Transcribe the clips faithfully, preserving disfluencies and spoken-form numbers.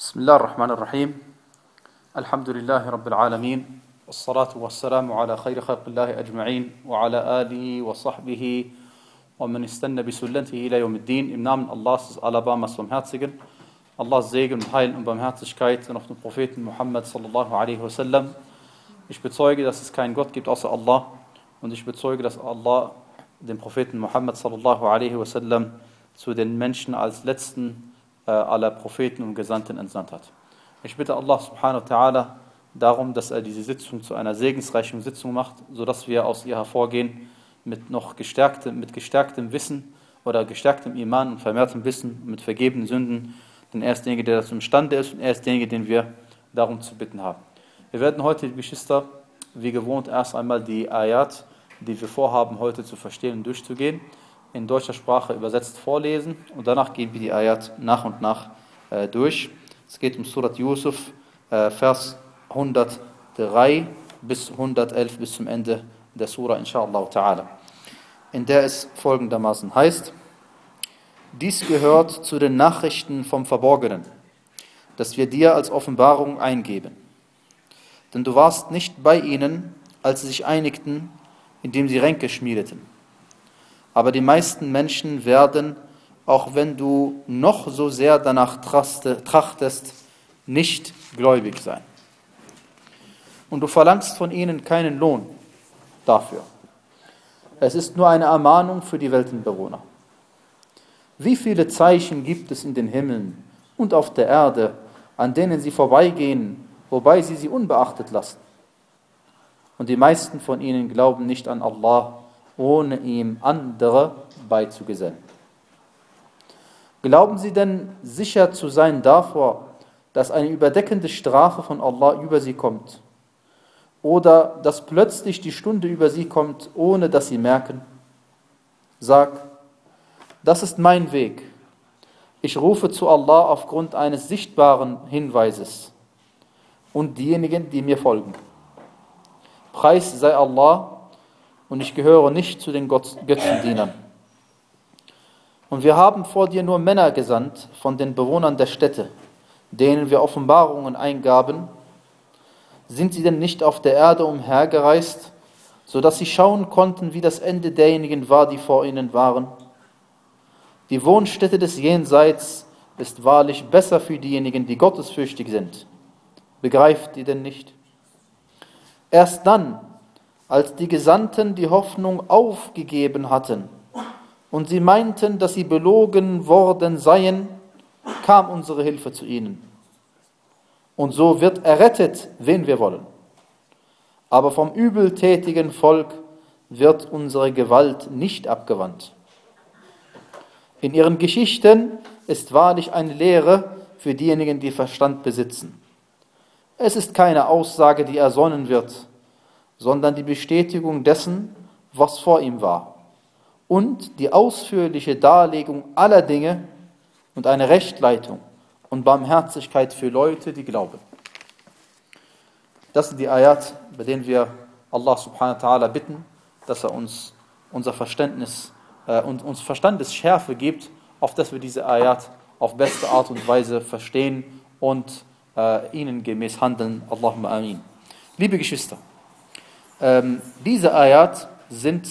بسم الله الرحمن الرحيم الحمد لله رب العالمين والصلاة والسلام على خير خلق الله أجمعين وعلى آله وصحبه ومن استنى بسنته إلى يوم الدين. Im Namen Allahs des Alabamas Barmherzigen, Allahs Segen und Heil und Barmherzigkeit sind auf den Propheten Muhammad sallallahu alaihi wasallam. Ich bezeuge, dass es keinen Gott gibt außer Allah, und ich bezeuge, dass Allah den Propheten Muhammad sallallahu alaihi wasallam zu den Menschen als letzten äh, aller Propheten und Gesandten entsandt hat. Ich bitte Allah subhanahu wa ta'ala darum, dass er diese Sitzung zu einer segensreichen Sitzung macht, sodass wir aus ihr hervorgehen mit noch gestärktem, mit gestärktem Wissen oder gestärktem Iman und vermehrtem Wissen, mit vergebenen Sünden. Denn er ist derjenige, der dazu imstande ist, und er ist derjenige, den wir darum zu bitten haben. Wir werden heute, Geschwister, wie gewohnt erst einmal die Ayat, die wir vorhaben, heute zu verstehen und durchzugehen, in deutscher Sprache übersetzt vorlesen, und danach gehen wir die Ayat nach und nach äh, durch. Es geht um Surat Yusuf, äh, Vers hundertdrei bis hundertelf, bis zum Ende der Surah, inshallah ta'ala, in der es folgendermaßen heißt: Dies gehört zu den Nachrichten vom Verborgenen, das wir dir als Offenbarung eingeben. Denn du warst nicht bei ihnen, als sie sich einigten, indem sie Ränke schmiedeten. Aber die meisten Menschen werden, auch wenn du noch so sehr danach trachtest, nicht gläubig sein. Und du verlangst von ihnen keinen Lohn dafür. Es ist nur eine Ermahnung für die Weltenbewohner. Wie viele Zeichen gibt es in den Himmeln und auf der Erde, an denen sie vorbeigehen, wobei sie sie unbeachtet lassen? Und die meisten von ihnen glauben nicht an Allah, ohne ihm andere beizugesellen. Glauben sie denn sicher zu sein davor, dass eine überdeckende Strafe von Allah über sie kommt? Oder dass plötzlich die Stunde über sie kommt, ohne dass sie merken? Sag, das ist mein Weg. Ich rufe zu Allah aufgrund eines sichtbaren Hinweises und diejenigen, die mir folgen. Preis sei Allah, und ich gehöre nicht zu den Götzendienern. Und wir haben vor dir nur Männer gesandt von den Bewohnern der Städte, denen wir Offenbarungen eingaben. Sind sie denn nicht auf der Erde umhergereist, sodass sie schauen konnten, wie das Ende derjenigen war, die vor ihnen waren? Die Wohnstätte des Jenseits ist wahrlich besser für diejenigen, die gottesfürchtig sind. Begreift ihr denn nicht? Erst dann, als die Gesandten die Hoffnung aufgegeben hatten und sie meinten, dass sie belogen worden seien, kam unsere Hilfe zu ihnen. Und so wird errettet, wen wir wollen. Aber vom übeltätigen Volk wird unsere Gewalt nicht abgewandt. In ihren Geschichten ist wahrlich eine Lehre für diejenigen, die Verstand besitzen. Es ist keine Aussage, die ersonnen wird, sondern die Bestätigung dessen, was vor ihm war, und die ausführliche Darlegung aller Dinge und eine Rechtleitung und Barmherzigkeit für Leute, die glauben. Das sind die Ayat, bei denen wir Allah subhanahu wa ta'ala bitten, dass er uns unser Verständnis äh, und uns Verstandesschärfe gibt, auf dass wir diese Ayat auf beste Art und Weise verstehen und äh, ihnen gemäß handeln. Allahumma amin. Liebe Geschwister, Ähm, diese Ayat sind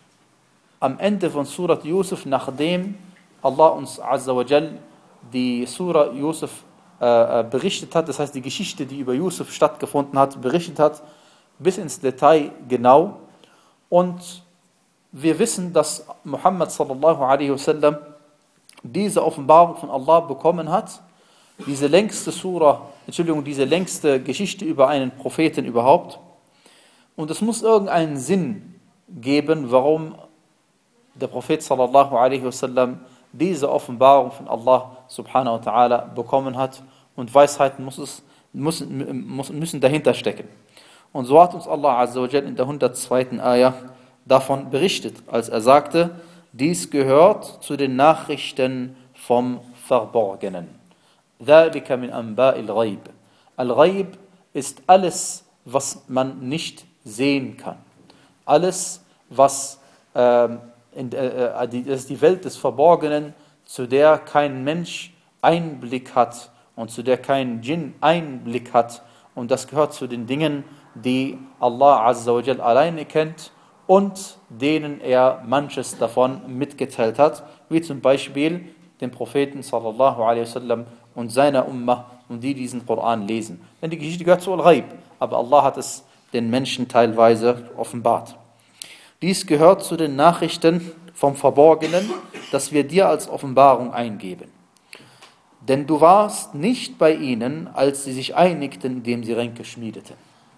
am Ende von Surat Yusuf, nachdem Allah uns Azza wa Jal die Surah Yusuf äh, berichtet hat, das heißt die Geschichte, die über Yusuf stattgefunden hat, berichtet hat, bis ins Detail genau. Und wir wissen, dass Muhammad sallallahu alaihi wasallam diese Offenbarung von Allah bekommen hat, diese längste Surah, Entschuldigung, diese längste Geschichte über einen Propheten überhaupt. Und es muss irgendeinen Sinn geben, warum der Prophet sallallahu alaihi wasallam diese Offenbarung von Allah subhanahu wa ta'ala bekommen hat, und Weisheiten muss es, müssen, müssen dahinter stecken. Und so hat uns Allah azza wa jal in der hundertzweiten Ayah davon berichtet, als er sagte, dies gehört zu den Nachrichten vom Verborgenen. ذَلِكَ مِنْ أَنْبَاءِ الْغَيْبِ. Al-Ghaib ist alles, was man nicht sehen kann. Alles, was äh, in, äh, die, das ist die Welt des Verborgenen, zu der kein Mensch Einblick hat und zu der kein Djinn Einblick hat. Und das gehört zu den Dingen, die Allah Azza wa Jal alleine kennt und denen er manches davon mitgeteilt hat, wie zum Beispiel den Propheten sallallahu alaihi wasallam und seiner Ummah und die diesen Koran lesen. Denn die Geschichte gehört zu Al-Ghaib, aber Allah hat es den Menschen teilweise offenbart. Dies gehört zu den Nachrichten vom Verborgenen, das wir dir als Offenbarung eingeben. Denn du warst nicht bei ihnen, als sie sich einigten, indem sie Ränke schmiedeten.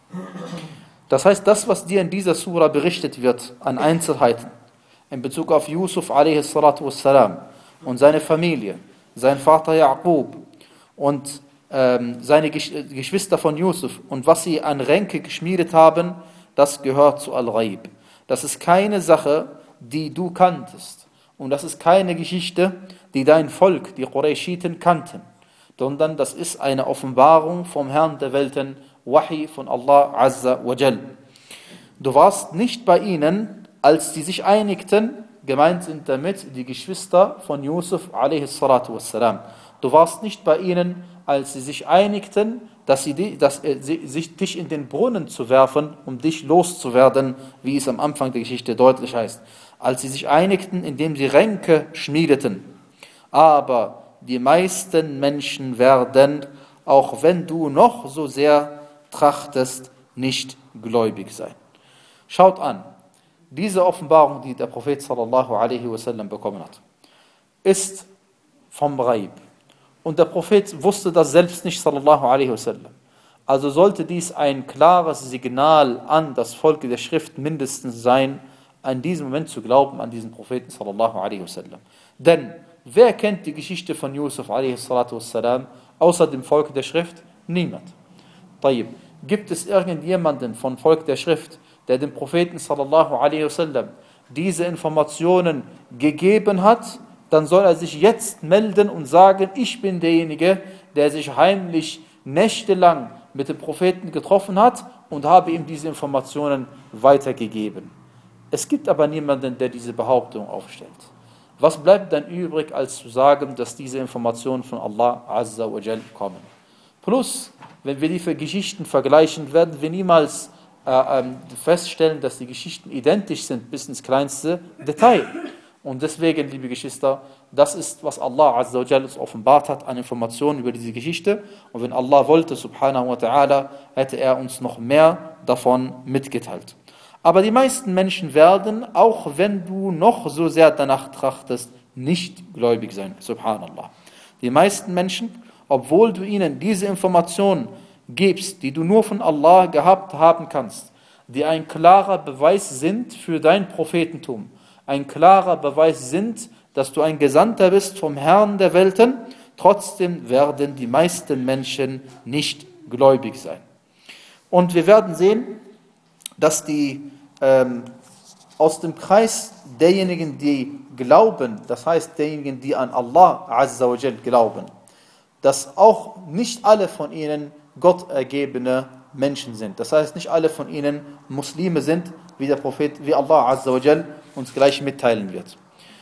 Das heißt, das, was dir in dieser Sura berichtet wird, an Einzelheiten, in Bezug auf Yusuf a s. und seine Familie, sein Vater Yaqub und ähm, seine Gesch- Geschwister von Yusuf und was sie an Ränke geschmiedet haben, das gehört zu Al-Ghaib. Das ist keine Sache, die du kanntest. Und das ist keine Geschichte, die dein Volk, die Qurayshiten, kannten. Sondern das ist eine Offenbarung vom Herrn der Welten, Wahi von Allah Azza wa Jal. Du warst nicht bei ihnen, als sie sich einigten, gemeint sind damit die Geschwister von Yusuf a s. Du warst nicht bei ihnen, als sie sich einigten, dass sie, dass sie sich dich in den Brunnen zu werfen, um dich loszuwerden, wie es am Anfang der Geschichte deutlich heißt. Als sie sich einigten, indem sie Ränke schmiedeten. Aber die meisten Menschen werden, auch wenn du noch so sehr trachtest, nicht gläubig sein. Schaut an, diese Offenbarung, die der Prophet sallallahu alaihi wasallam bekommen hat, ist vom Ghaib. Und der Prophet wusste das selbst nicht, sallallahu alaihi wasallam. Also sollte dies ein klares Signal an das Volk der Schrift mindestens sein, an diesem Moment zu glauben, an diesen Propheten, sallallahu alaihi wasallam. Denn wer kennt die Geschichte von Yusuf alaihi wassalam, außer dem Volk der Schrift? Niemand. Tayyib. Gibt es irgendjemanden von Volk der Schrift, der dem Propheten sallallahu alaihi wasallam diese Informationen gegeben hat? Dann soll er sich jetzt melden und sagen, ich bin derjenige, der sich heimlich nächtelang mit dem Propheten getroffen hat und habe ihm diese Informationen weitergegeben. Es gibt aber niemanden, der diese Behauptung aufstellt. Was bleibt dann übrig, als zu sagen, dass diese Informationen von Allah Azza wa Jal kommen? Plus, wenn wir die Geschichten vergleichen, werden wir niemals äh, feststellen, dass die Geschichten identisch sind bis ins kleinste Detail. Und deswegen, liebe Geschwister, das ist, was Allah Azza wa Jal uns offenbart hat an Informationen über diese Geschichte. Und wenn Allah wollte, subhanahu wa ta'ala, hätte er uns noch mehr davon mitgeteilt. Aber die meisten Menschen werden, auch wenn du noch so sehr danach trachtest, nicht gläubig sein. Subhanallah. Die meisten Menschen, obwohl du ihnen diese Informationen gibst, die du nur von Allah gehabt haben kannst, die ein klarer Beweis sind für dein Prophetentum, ein klarer Beweis sind, dass du ein Gesandter bist vom Herrn der Welten, trotzdem werden die meisten Menschen nicht gläubig sein. Und wir werden sehen, dass die ähm, aus dem Kreis derjenigen, die glauben, das heißt derjenigen, die an Allah Azza wa Jal glauben, dass auch nicht alle von ihnen gottergebene Menschen sind. Das heißt, nicht alle von ihnen Muslime sind, wie der Prophet, wie Allah Azza wa Jal uns gleich mitteilen wird.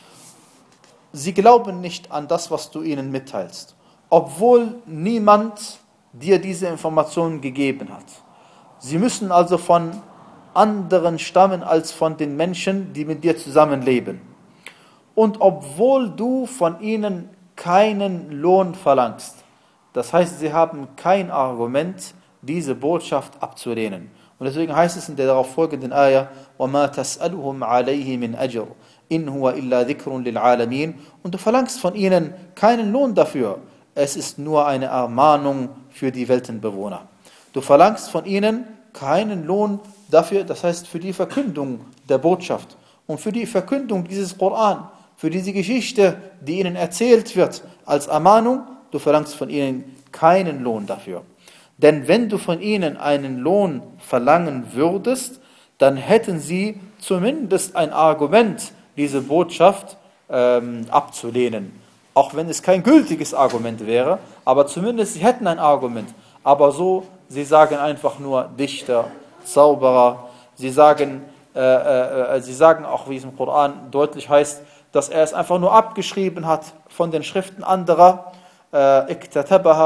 Sie glauben nicht an das, was du ihnen mitteilst, obwohl niemand dir diese Informationen gegeben hat. Sie müssen also von anderen stammen als von den Menschen, die mit dir zusammenleben. Und obwohl du von ihnen keinen Lohn verlangst, das heißt, sie haben kein Argument, diese Botschaft abzulehnen. Und deswegen heißt es in der darauf folgenden Ayah, وَمَا تَسْأَلُهُمْ عَلَيْهِ مِنْ أَجْرٍ إِنْ هُوَ إِلَّا ذِكْرٌ لِلْعَالَمِينَ. Und du verlangst von ihnen keinen Lohn dafür. Es ist nur eine Ermahnung für die Weltenbewohner. Du verlangst von ihnen keinen Lohn dafür, das heißt für die Verkündung der Botschaft und für die Verkündung dieses Koran, für diese Geschichte, die ihnen erzählt wird als Ermahnung, du verlangst von ihnen keinen Lohn dafür. Denn wenn du von ihnen einen Lohn verlangen würdest, dann hätten sie zumindest ein Argument, diese Botschaft ähm, abzulehnen. Auch wenn es kein gültiges Argument wäre, aber zumindest sie hätten ein Argument. Aber so, sie sagen einfach nur Dichter, Zauberer. Sie sagen, äh, äh, sie sagen auch, wie es im Koran deutlich heißt, dass er es einfach nur abgeschrieben hat von den Schriften anderer. Iktatabaha,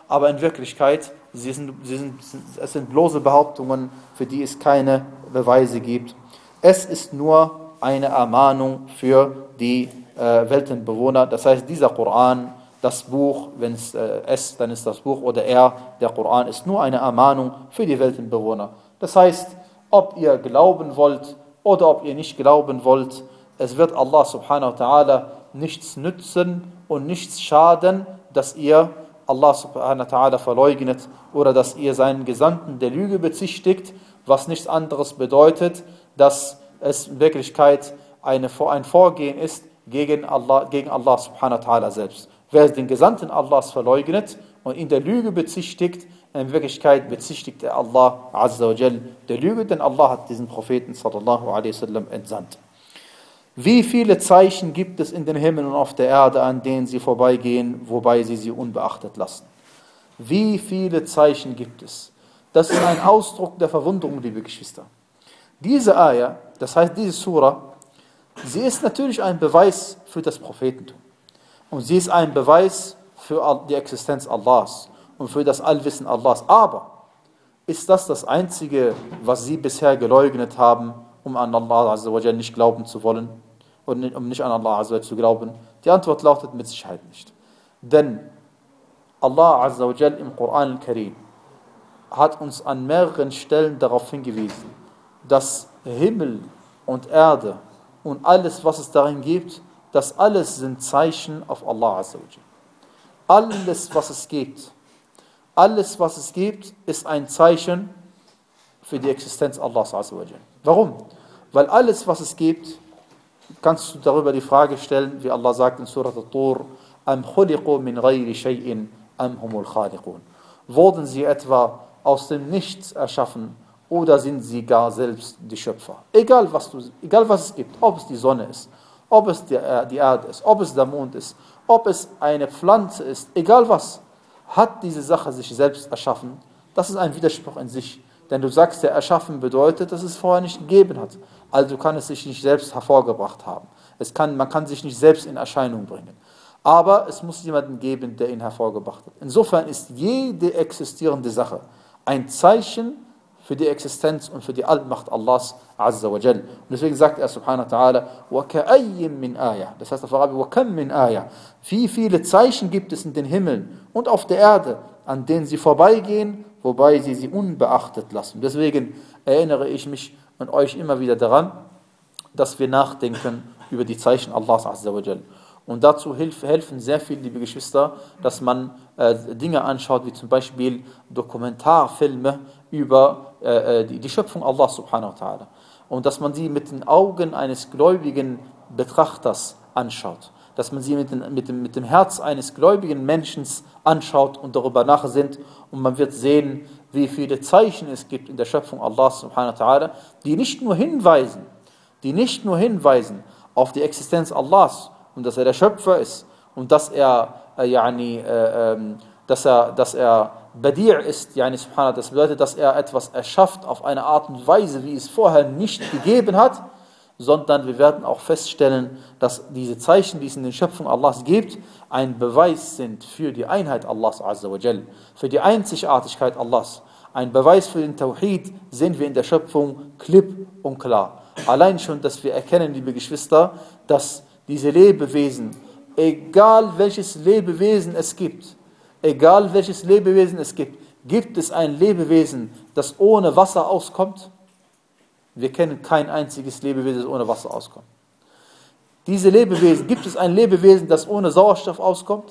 aber in Wirklichkeit, sie sind, sie sind, es sind bloße Behauptungen, für die es keine Beweise gibt. Es ist nur eine Ermahnung für die äh, Weltenbewohner. Das heißt, dieser Koran, das Buch, wenn es äh, es, dann ist das Buch, oder er, der Koran, ist nur eine Ermahnung für die Weltenbewohner. Das heißt, ob ihr glauben wollt oder ob ihr nicht glauben wollt, es wird Allah subhanahu wa ta'ala nichts nützen und nichts schaden, dass ihr Allah subhanahu wa ta'ala verleugnet oder dass ihr seinen Gesandten der Lüge bezichtigt, was nichts anderes bedeutet, dass es in Wirklichkeit eine, ein Vorgehen ist gegen Allah, gegen Allah subhanahu wa ta'ala selbst. Wer den Gesandten Allahs verleugnet und ihn der Lüge bezichtigt, in Wirklichkeit bezichtigt er Allah azza wa jal der Lüge, denn Allah hat diesen Propheten sallallahu alaihi wasallam entsandt. Wie viele Zeichen gibt es in den Himmel und auf der Erde, an denen sie vorbeigehen, wobei sie sie unbeachtet lassen? Wie viele Zeichen gibt es? Das ist ein Ausdruck der Verwunderung, liebe Geschwister. Diese Ayah, das heißt diese Surah, sie ist natürlich ein Beweis für das Prophetentum. Und sie ist ein Beweis für die Existenz Allahs und für das Allwissen Allahs. Aber ist das das Einzige, was sie bisher geleugnet haben, um an Allah azza wa jal nicht glauben zu wollen? Und um nicht an Allah azza wa jal zu glauben? Die Antwort lautet mit Sicherheit nicht. Denn Allah azza wa jal im Koran al-Karim hat uns an mehreren Stellen darauf hingewiesen, dass Himmel und Erde und alles, was es darin gibt, das alles sind Zeichen auf Allah azza wa jal. Alles, was es gibt, alles, was es gibt, ist ein Zeichen für die Existenz Allahs azza wa jal. Warum? Weil alles, was es gibt, kannst du darüber die Frage stellen, wie Allah sagt in Surah At-Tur, Am khuliqu min ghayri shay'in am humul khaliqun. Wurden sie etwa aus dem Nichts erschaffen oder sind sie gar selbst die Schöpfer? Egal was, du, egal was es gibt, ob es die Sonne ist, ob es die, äh, die Erde ist, ob es der Mond ist, ob es eine Pflanze ist, egal was, hat diese Sache sich selbst erschaffen. Das ist ein Widerspruch in sich. Denn du sagst, der Erschaffen bedeutet, dass es vorher nicht gegeben hat. Also kann es sich nicht selbst hervorgebracht haben. Es kann, man kann sich nicht selbst in Erscheinung bringen. Aber es muss jemanden geben, der ihn hervorgebracht hat. Insofern ist jede existierende Sache ein Zeichen für die Existenz und für die Allmacht Allahs azza wa jal. Und deswegen sagt er subhanahu wa ta'ala, وَكَأَيٍّ مِّنْ آيَةٍ. Das heißt auf Arabisch, وَكَمْ مِّنْ آيَةٍ. Wie viele Zeichen gibt es in den Himmeln und auf der Erde, an denen sie vorbeigehen, wobei sie sie unbeachtet lassen. Deswegen erinnere ich mich und euch immer wieder daran, dass wir nachdenken über die Zeichen Allahs azza wa jal. Und dazu hilf, helfen sehr viele, liebe Geschwister, dass man äh, Dinge anschaut, wie zum Beispiel Dokumentarfilme über äh, die, die Schöpfung Allah subhanahu wa ta'ala. Und dass man sie mit den Augen eines gläubigen Betrachters anschaut. Dass man sie mit, den, mit, dem, mit dem Herz eines gläubigen Menschen anschaut und darüber nachsinnt. Und man wird sehen, wie viele Zeichen es gibt in der Schöpfung Allah subhanahu wa ta'ala, die nicht nur hinweisen, die nicht nur hinweisen auf die Existenz Allahs, und dass er der Schöpfer ist und dass er äh, yani, äh, äh, dass er dass er Badi' ist, yani, subhanallah, das bedeutet, dass er etwas erschafft auf eine Art und Weise, wie es vorher nicht gegeben hat, sondern wir werden auch feststellen, dass diese Zeichen, die es in den Schöpfungen Allahs gibt, ein Beweis sind für die Einheit Allahs azza wa jal, für die Einzigartigkeit Allahs. Ein Beweis für den Tawhid sehen wir in der Schöpfung klipp und klar. Allein schon, dass wir erkennen, liebe Geschwister, dass diese Lebewesen, egal welches Lebewesen es gibt, egal welches Lebewesen es gibt, gibt es ein Lebewesen, das ohne Wasser auskommt? Wir kennen kein einziges Lebewesen, das ohne Wasser auskommt. Diese Lebewesen, gibt es ein Lebewesen, das ohne Sauerstoff auskommt?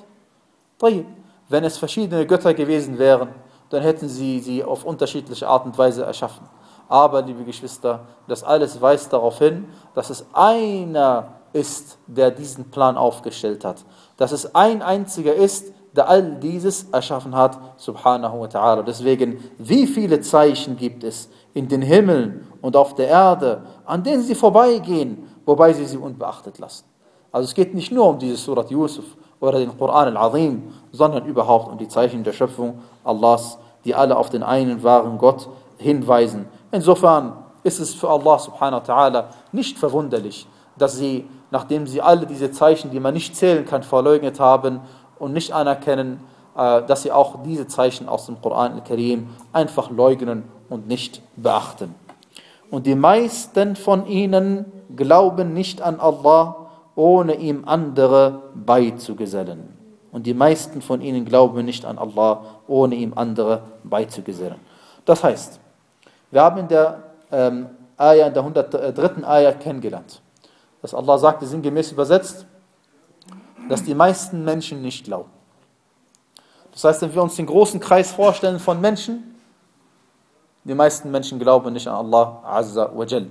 Wenn es verschiedene Götter gewesen wären, dann hätten sie sie auf unterschiedliche Art und Weise erschaffen. Aber, liebe Geschwister, das alles weist darauf hin, dass es einer ist, der diesen Plan aufgestellt hat. Dass es ein einziger ist, der all dieses erschaffen hat, subhanahu wa ta'ala. Deswegen, wie viele Zeichen gibt es in den Himmeln und auf der Erde, an denen sie vorbeigehen, wobei sie sie unbeachtet lassen. Also es geht nicht nur um diese Surat Yusuf oder den Koran al-Azim, sondern überhaupt um die Zeichen der Schöpfung Allahs, die alle auf den einen wahren Gott hinweisen. Insofern ist es für Allah subhanahu wa ta'ala nicht verwunderlich, dass sie, nachdem sie alle diese Zeichen, die man nicht zählen kann, verleugnet haben und nicht anerkennen, äh, dass sie auch diese Zeichen aus dem Koran al-Karim einfach leugnen und nicht beachten. Und die meisten von ihnen glauben nicht an Allah, ohne ihm andere beizugesellen. Und die meisten von ihnen glauben nicht an Allah, ohne ihm andere beizugesellen. Das heißt, wir haben in der ähm, Ayah, in der hundertdritten Ayah kennengelernt, dass Allah sagte, sinngemäß übersetzt, dass die meisten Menschen nicht glauben. Das heißt, wenn wir uns den großen Kreis vorstellen von Menschen, die meisten Menschen glauben nicht an Allah Azza wa Jal.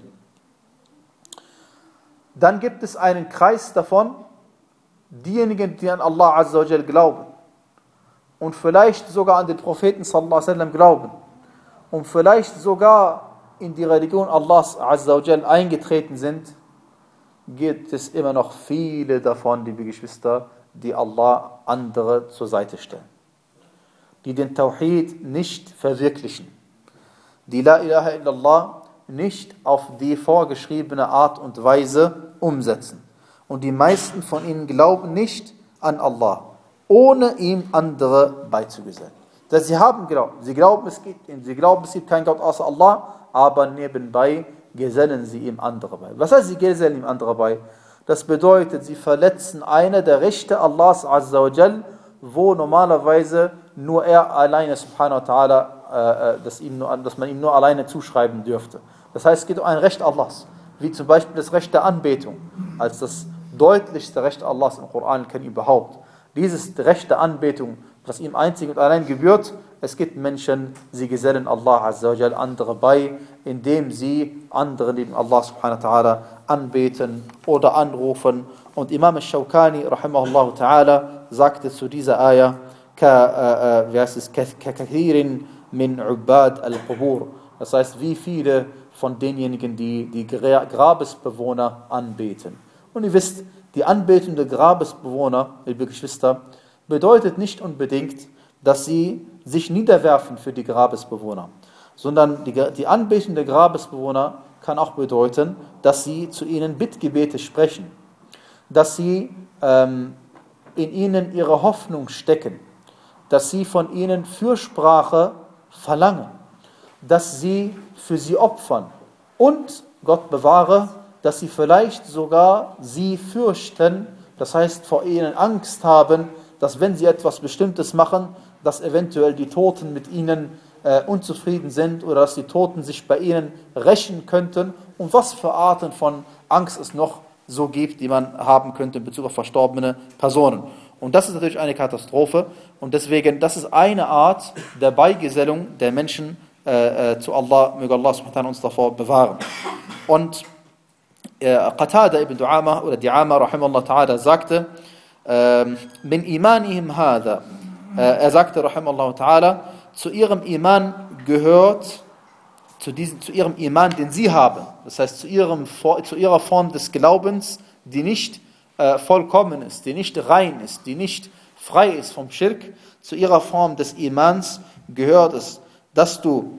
Dann gibt es einen Kreis davon, diejenigen, die an Allah Azza wa Jal glauben und vielleicht sogar an den Propheten sallallahu alaihi wasallam glauben und vielleicht sogar in die Religion Allahs Azza wa Jal eingetreten sind, gibt es immer noch viele davon, liebe Geschwister, die Allah andere zur Seite stellen, die den Tawhid nicht verwirklichen, die La ilaha illallah nicht auf die vorgeschriebene Art und Weise umsetzen. Und die meisten von ihnen glauben nicht an Allah, ohne ihm andere beizugesellen. Das heißt, sie haben Glauben, sie glauben, es gibt, sie glauben, es gibt keinen Gott außer Allah, aber nebenbei gesellen sie ihm andere bei. Was heißt, sie gesellen ihm andere bei? Das bedeutet, sie verletzen eine der Rechte Allahs Azza wa Jal, wo normalerweise nur er alleine, subhanahu wa ta'ala, äh, dass, ihm nur, dass man ihm nur alleine zuschreiben dürfte. Das heißt, es geht um ein Recht Allahs, wie zum Beispiel das Recht der Anbetung, als das deutlichste Recht Allahs im Koran kennt überhaupt. Dieses Recht der Anbetung, was ihm einzig und allein gebührt, es gibt Menschen, sie gesellen Allah Azza wa Jal andere bei, indem sie andere neben Allah subhanahu wa ta'ala anbeten oder anrufen. Und Imam al-Shawkani rahimahullah ta'ala sagte zu dieser Ayah, ka, äh, wie heißt es, kathirin min ubad al-qubur. Das heißt, wie viele von denjenigen, die die Grabesbewohner anbeten. Und ihr wisst, die Anbetung der Grabesbewohner, liebe Geschwister, bedeutet nicht unbedingt, dass sie sich niederwerfen für die Grabesbewohner, sondern die, die Anbetung der Grabesbewohner kann auch bedeuten, dass sie zu ihnen Bittgebete sprechen, dass sie ähm, in ihnen ihre Hoffnung stecken, dass sie von ihnen Fürsprache verlangen, dass sie für sie opfern und, Gott bewahre, dass sie vielleicht sogar sie fürchten, das heißt vor ihnen Angst haben, dass wenn sie etwas Bestimmtes machen, dass eventuell die Toten mit ihnen äh, unzufrieden sind oder dass die Toten sich bei ihnen rächen könnten und was für Arten von Angst es noch so gibt, die man haben könnte in Bezug auf verstorbene Personen. Und das ist natürlich eine Katastrophe und deswegen, das ist eine Art der Beigesellung der Menschen äh, äh, zu Allah, möge Allah subhanahu wa ta'ala uns davor bewahren. Und äh, Qatada ibn Du'ama oder Di'ama rahimahullah ta'ala sagte, min imanihim hadha, er sagte rahimahullah ta'ala, zu ihrem Iman gehört, zu, diesem, zu ihrem Iman, den sie haben, das heißt zu, ihrem, zu ihrer Form des Glaubens, die nicht äh, vollkommen ist, die nicht rein ist, die nicht frei ist vom Schirk, zu ihrer Form des Imans gehört es, dass du,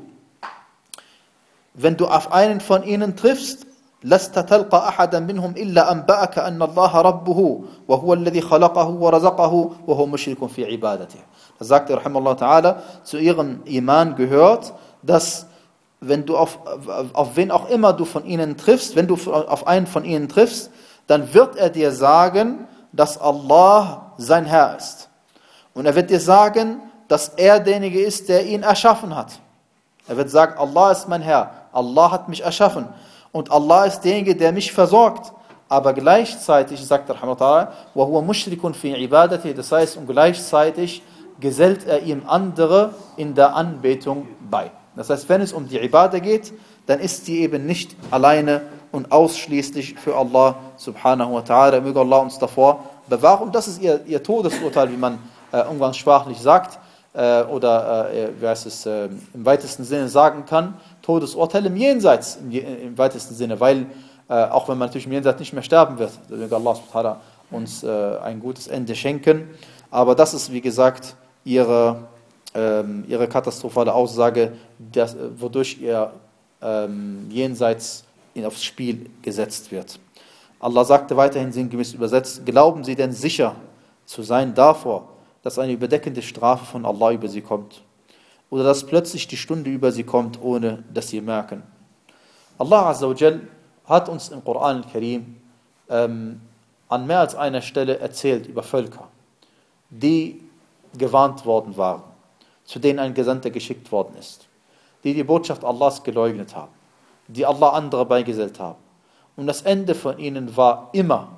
wenn du auf einen von ihnen triffst, لست تلقى أحدا منهم إلا أنبأك أن الله ربه وهو الذي خلقه ورزقه وهو مشرك في عبادته. Das sagt er, rahimahullah ta'ala, zu ihrem Iman gehört, dass wenn du auf, auf wen auch immer du von ihnen triffst, wenn du auf einen von ihnen triffst, dann wird er dir sagen, dass Allah sein Herr ist. Und er wird dir sagen, dass er derjenige ist, der ihn erschaffen hat. Er wird sagen, Allah ist mein Herr, Allah hat mich erschaffen. Und Allah ist derjenige, der mich versorgt. Aber gleichzeitig, sagt er, وَهُوَ مُشْرِكٌ فِي عِبَادَتِهِ, das heißt, und gleichzeitig gesellt er ihm andere in der Anbetung bei. Das heißt, wenn es um die Ibadah geht, dann ist die eben nicht alleine und ausschließlich für Allah subhanahu wa ta'ala. Möge Allah uns davor bewahren. Und das ist ihr, ihr Todesurteil, wie man äh, umgangssprachlich sagt, äh, oder äh, wie heißt es, äh, im weitesten Sinne sagen kann, Todesurteil im Jenseits, im, im weitesten Sinne, weil äh, auch wenn man natürlich im Jenseits nicht mehr sterben wird, möge Allah subhanahu wa ta'ala uns äh, ein gutes Ende schenken. Aber das ist, wie gesagt, ihre, ähm, ihre katastrophale Aussage, dass, wodurch ihr ähm, Jenseits aufs Spiel gesetzt wird. Allah sagte weiterhin sinngemäß übersetzt, glauben Sie denn sicher zu sein davor, dass eine überdeckende Strafe von Allah über sie kommt. Oder dass plötzlich die Stunde über sie kommt, ohne dass sie merken. Allah Azza wa Jal hat uns im Koran al-Karim ähm, an mehr als einer Stelle erzählt über Völker, die gewarnt worden waren, zu denen ein Gesandter geschickt worden ist, die die Botschaft Allahs geleugnet haben, die Allah andere beigesellt haben. Und das Ende von ihnen war immer,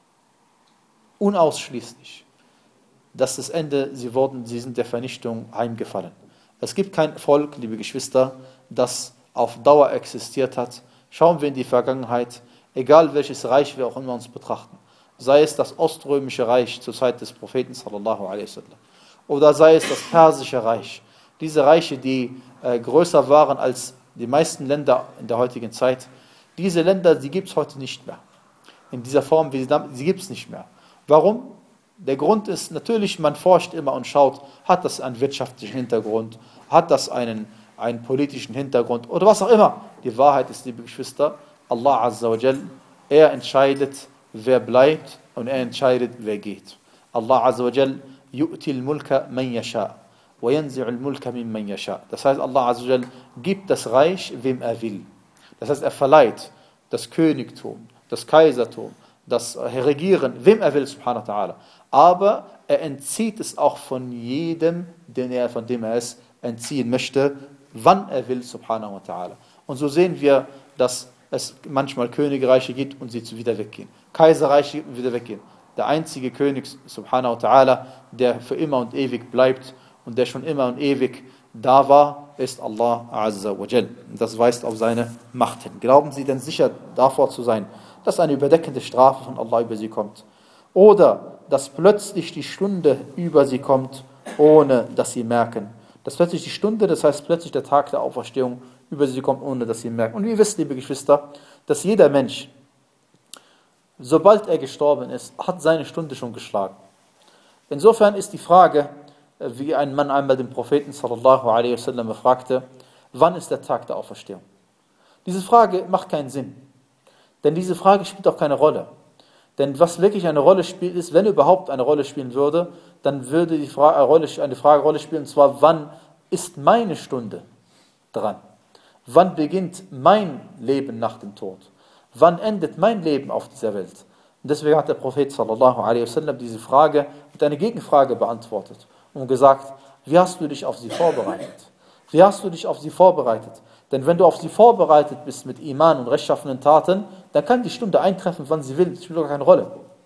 unausschließlich, dass das Ende, sie wurden, sie sind der Vernichtung heimgefallen. Es gibt kein Volk, liebe Geschwister, das auf Dauer existiert hat. Schauen wir in die Vergangenheit, egal welches Reich wir auch immer uns betrachten, sei es das Oströmische Reich zur Zeit des Propheten sallallahu alaihi wasallam oder sei es das Persische Reich. Diese Reiche, die äh, größer waren als die meisten Länder in der heutigen Zeit, diese Länder, die gibt es heute nicht mehr. In dieser Form, wie sie, sie gibt es nicht mehr. Warum? Der Grund ist, natürlich, man forscht immer und schaut, hat das einen wirtschaftlichen Hintergrund, hat das einen, einen politischen Hintergrund oder was auch immer. Die Wahrheit ist, liebe Geschwister, Allah Azza wa Jal, er entscheidet, wer bleibt und er entscheidet, wer geht. Allah Azza wa Jal, yu'til mulka man yasha, wa yanzi'ul mulka mimman yasha. Das heißt, Allah Azza wa Jal gibt das Reich, wem er will. Das heißt, er verleiht das Königtum, das Kaisertum, das Regieren, wem er will, subhanahu wa ta'ala. Aber er entzieht es auch von jedem, den er, von dem er es entziehen möchte, wann er will, subhanahu wa ta'ala. Und so sehen wir, dass es manchmal Königreiche gibt und sie wieder weggehen. Kaiserreiche gibt und wieder weggehen. Der einzige König, subhanahu wa ta'ala, der für immer und ewig bleibt und der schon immer und ewig da war, ist Allah Azza wa Jal. Das weist auf seine Macht hin. Glauben Sie denn sicher davor zu sein, dass eine überdeckende Strafe von Allah über sie kommt? Oder dass plötzlich die Stunde über sie kommt, ohne dass sie merken. Dass plötzlich die Stunde, das heißt plötzlich der Tag der Auferstehung, über sie kommt, ohne dass sie merken. Und ihr wisst, liebe Geschwister, dass jeder Mensch, sobald er gestorben ist, hat seine Stunde schon geschlagen. Insofern ist die Frage, wie ein Mann einmal den Propheten sallallahu alaihi wasallam fragte, wann ist der Tag der Auferstehung? Diese Frage macht keinen Sinn. Denn diese Frage spielt auch keine Rolle. Denn was wirklich eine Rolle spielt, ist, wenn überhaupt eine Rolle spielen würde, dann würde die Frage, eine, Rolle, eine Frage eine Rolle spielen, und zwar, wann ist meine Stunde dran? Wann beginnt mein Leben nach dem Tod? Wann endet mein Leben auf dieser Welt? Und deswegen hat der Prophet sallallahu alaihi wasallam diese Frage mit einer Gegenfrage beantwortet und gesagt, wie hast du dich auf sie vorbereitet? Wie hast du dich auf sie vorbereitet? Denn wenn du auf sie vorbereitet bist mit Iman und rechtschaffenen Taten, dann kann die Stunde eintreffen, wann sie will. Das spielt doch keine Rolle.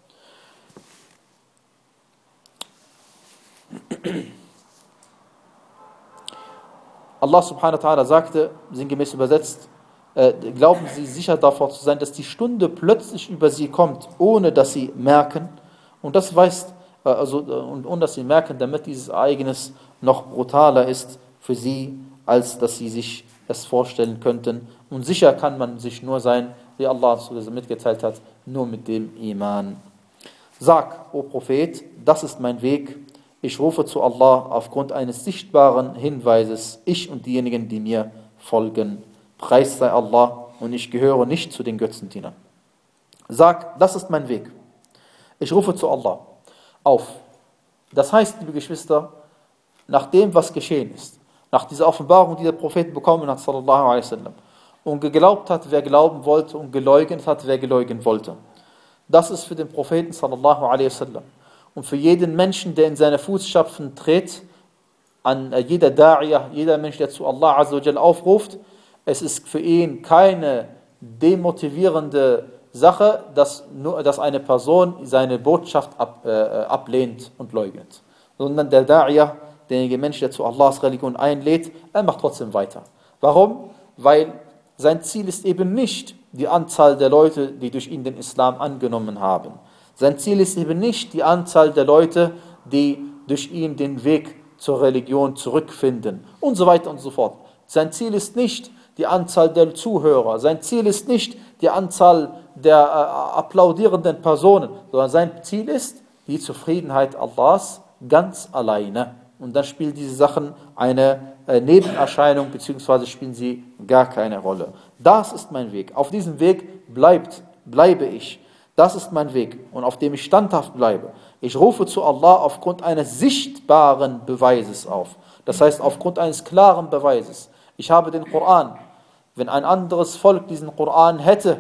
Allah subhanahu wa ta'ala sagte, sinngemäß übersetzt, äh, glauben sie sicher davor zu sein, dass die Stunde plötzlich über sie kommt, ohne dass sie merken. Und das weist, äh, also, äh, und ohne dass sie merken, damit dieses Ereignis noch brutaler ist für sie, als dass sie sich es vorstellen könnten. Und sicher kann man sich nur sein, wie Allah mitgeteilt hat, nur mit dem Iman. Sag, o Prophet, das ist mein Weg. Ich rufe zu Allah aufgrund eines sichtbaren Hinweises, ich und diejenigen, die mir folgen. Preis sei Allah und ich gehöre nicht zu den Götzendienern. Sag, das ist mein Weg. Ich rufe zu Allah auf. Das heißt, liebe Geschwister, nach dem, was geschehen ist, nach dieser Offenbarung, die der Prophet bekommen hat, sallallahu alaihi wasallam, und geglaubt hat, wer glauben wollte, und geleugnet hat, wer geleugnen wollte. Das ist für den Propheten, sallallahu alaihi wasallam, und für jeden Menschen, der in seine Fußstapfen tritt, an jeder Da'iyah, jeder Mensch, der zu Allah Azza wa Jal aufruft, es ist für ihn keine demotivierende Sache, dass, nur, dass eine Person seine Botschaft ab, äh, ablehnt und leugnet. Sondern der Da'iyah, derjenige Mensch, der zu Allahs Religion einlädt, er macht trotzdem weiter. Warum? Weil sein Ziel ist eben nicht die Anzahl der Leute, die durch ihn den Islam angenommen haben. Sein Ziel ist eben nicht die Anzahl der Leute, die durch ihn den Weg zur Religion zurückfinden und so weiter und so fort. Sein Ziel ist nicht die Anzahl der Zuhörer. Sein Ziel ist nicht die Anzahl der äh, applaudierenden Personen, sondern sein Ziel ist die Zufriedenheit Allahs ganz alleine. Und dann spielen diese Sachen eine äh, Nebenerscheinung, beziehungsweise spielen sie gar keine Rolle. Das ist mein Weg. Auf diesem Weg bleibt, bleibe ich. Das ist mein Weg und auf dem ich standhaft bleibe. Ich rufe zu Allah aufgrund eines sichtbaren Beweises auf. Das heißt, aufgrund eines klaren Beweises. Ich habe den Koran. Wenn ein anderes Volk diesen Koran hätte,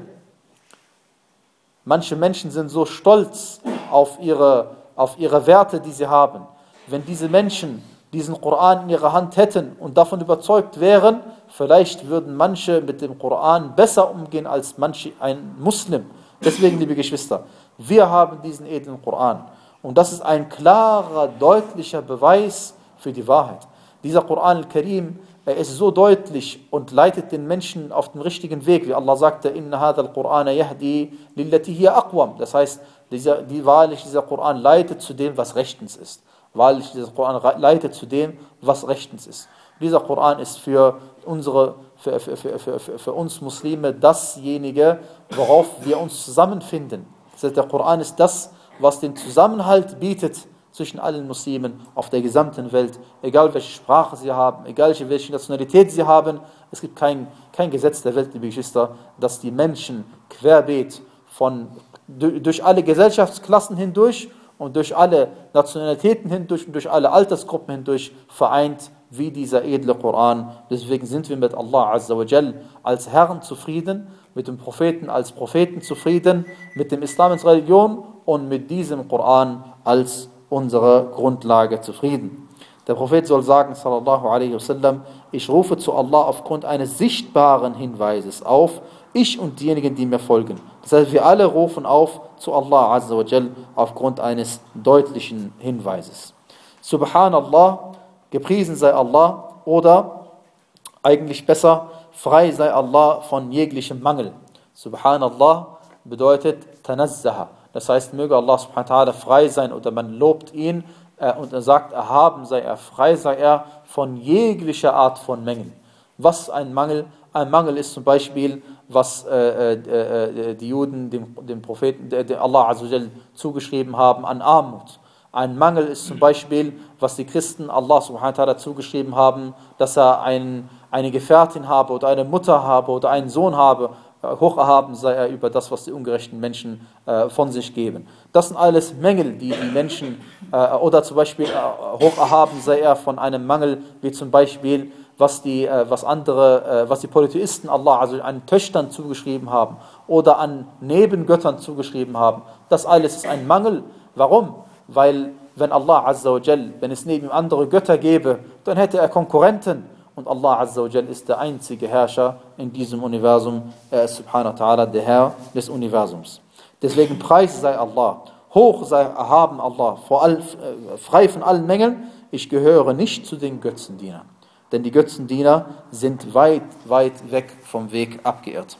manche Menschen sind so stolz auf ihre, auf ihre Werte, die sie haben. Wenn diese Menschen diesen Koran in ihrer Hand hätten und davon überzeugt wären, vielleicht würden manche mit dem Koran besser umgehen als manche ein Muslim. Deswegen, liebe Geschwister, wir haben diesen edlen Koran. Und das ist ein klarer, deutlicher Beweis für die Wahrheit. Dieser Koran al-Karim, er ist so deutlich und leitet den Menschen auf den richtigen Weg. Wie Allah sagte, Inna hadha al-Qur'ana yahdi lillati hiya aqwam. Das heißt, dieser, die, wahrlich, dieser Koran leitet zu dem, was rechtens ist. Wahrlich, dieser Koran leitet zu dem, was rechtens ist. Dieser Koran ist für unsere, für, für, für, für, für uns Muslime dasjenige, worauf wir uns zusammenfinden. Das heißt, der Koran ist das, was den Zusammenhalt bietet zwischen allen Muslimen auf der gesamten Welt, egal welche Sprache sie haben, egal welche Nationalität sie haben. Es gibt kein, kein Gesetz der Welt, liebe Geschwister, das die Menschen querbeet von, durch alle Gesellschaftsklassen hindurch und durch alle Nationalitäten hindurch und durch alle Altersgruppen hindurch vereint, wie dieser edle Koran. Deswegen sind wir mit Allah Azza wa Jal als Herrn zufrieden, mit dem Propheten als Propheten zufrieden, mit dem Islam als Religion und mit diesem Koran als unsere Grundlage zufrieden. Der Prophet soll sagen, sallallahu alaihi wasallam, ich rufe zu Allah aufgrund eines sichtbaren Hinweises auf, ich und diejenigen, die mir folgen. Das heißt, wir alle rufen auf zu Allah Azza wa Jal aufgrund eines deutlichen Hinweises. Subhanallah, gepriesen sei Allah, oder eigentlich besser, frei sei Allah von jeglichem Mangel. Subhanallah bedeutet Tanazzaha. Das heißt, möge Allah subhanahu wa ta'ala frei sein oder man lobt ihn äh, und er sagt, erhaben sei er, frei sei er von jeglicher Art von Mängeln. Was ist ein Mangel? Ein Mangel ist zum Beispiel, was äh, äh, die Juden dem, dem Propheten, der, der Allah Azza wa Jal zugeschrieben haben an Armut. Ein Mangel ist zum Beispiel, was die Christen Allah subhanahu wa ta'ala zugeschrieben haben, dass er ein, eine Gefährtin habe oder eine Mutter habe oder einen Sohn habe. Hoch erhaben sei er über das, was die ungerechten Menschen äh, von sich geben. Das sind alles Mängel, die die Menschen, äh, oder zum Beispiel äh, hoch erhaben sei er von einem Mangel, wie zum Beispiel, was die, äh, was andere, äh, was die Polytheisten Allah also an Töchtern zugeschrieben haben oder an Nebengöttern zugeschrieben haben. Das alles ist ein Mangel. Warum? Weil, wenn Allah Azza wa Jal, wenn es neben ihm andere Götter gäbe, dann hätte er Konkurrenten. Und Allah Azza wa Jal ist der einzige Herrscher in diesem Universum. Er ist subhanahu wa ta'ala der Herr des Universums. Deswegen preis sei Allah, hoch sei erhaben Allah, vor all, äh, frei von allen Mängeln. Ich gehöre nicht zu den Götzendienern. Denn die Götzendiener sind weit, weit weg vom Weg abgeirrt.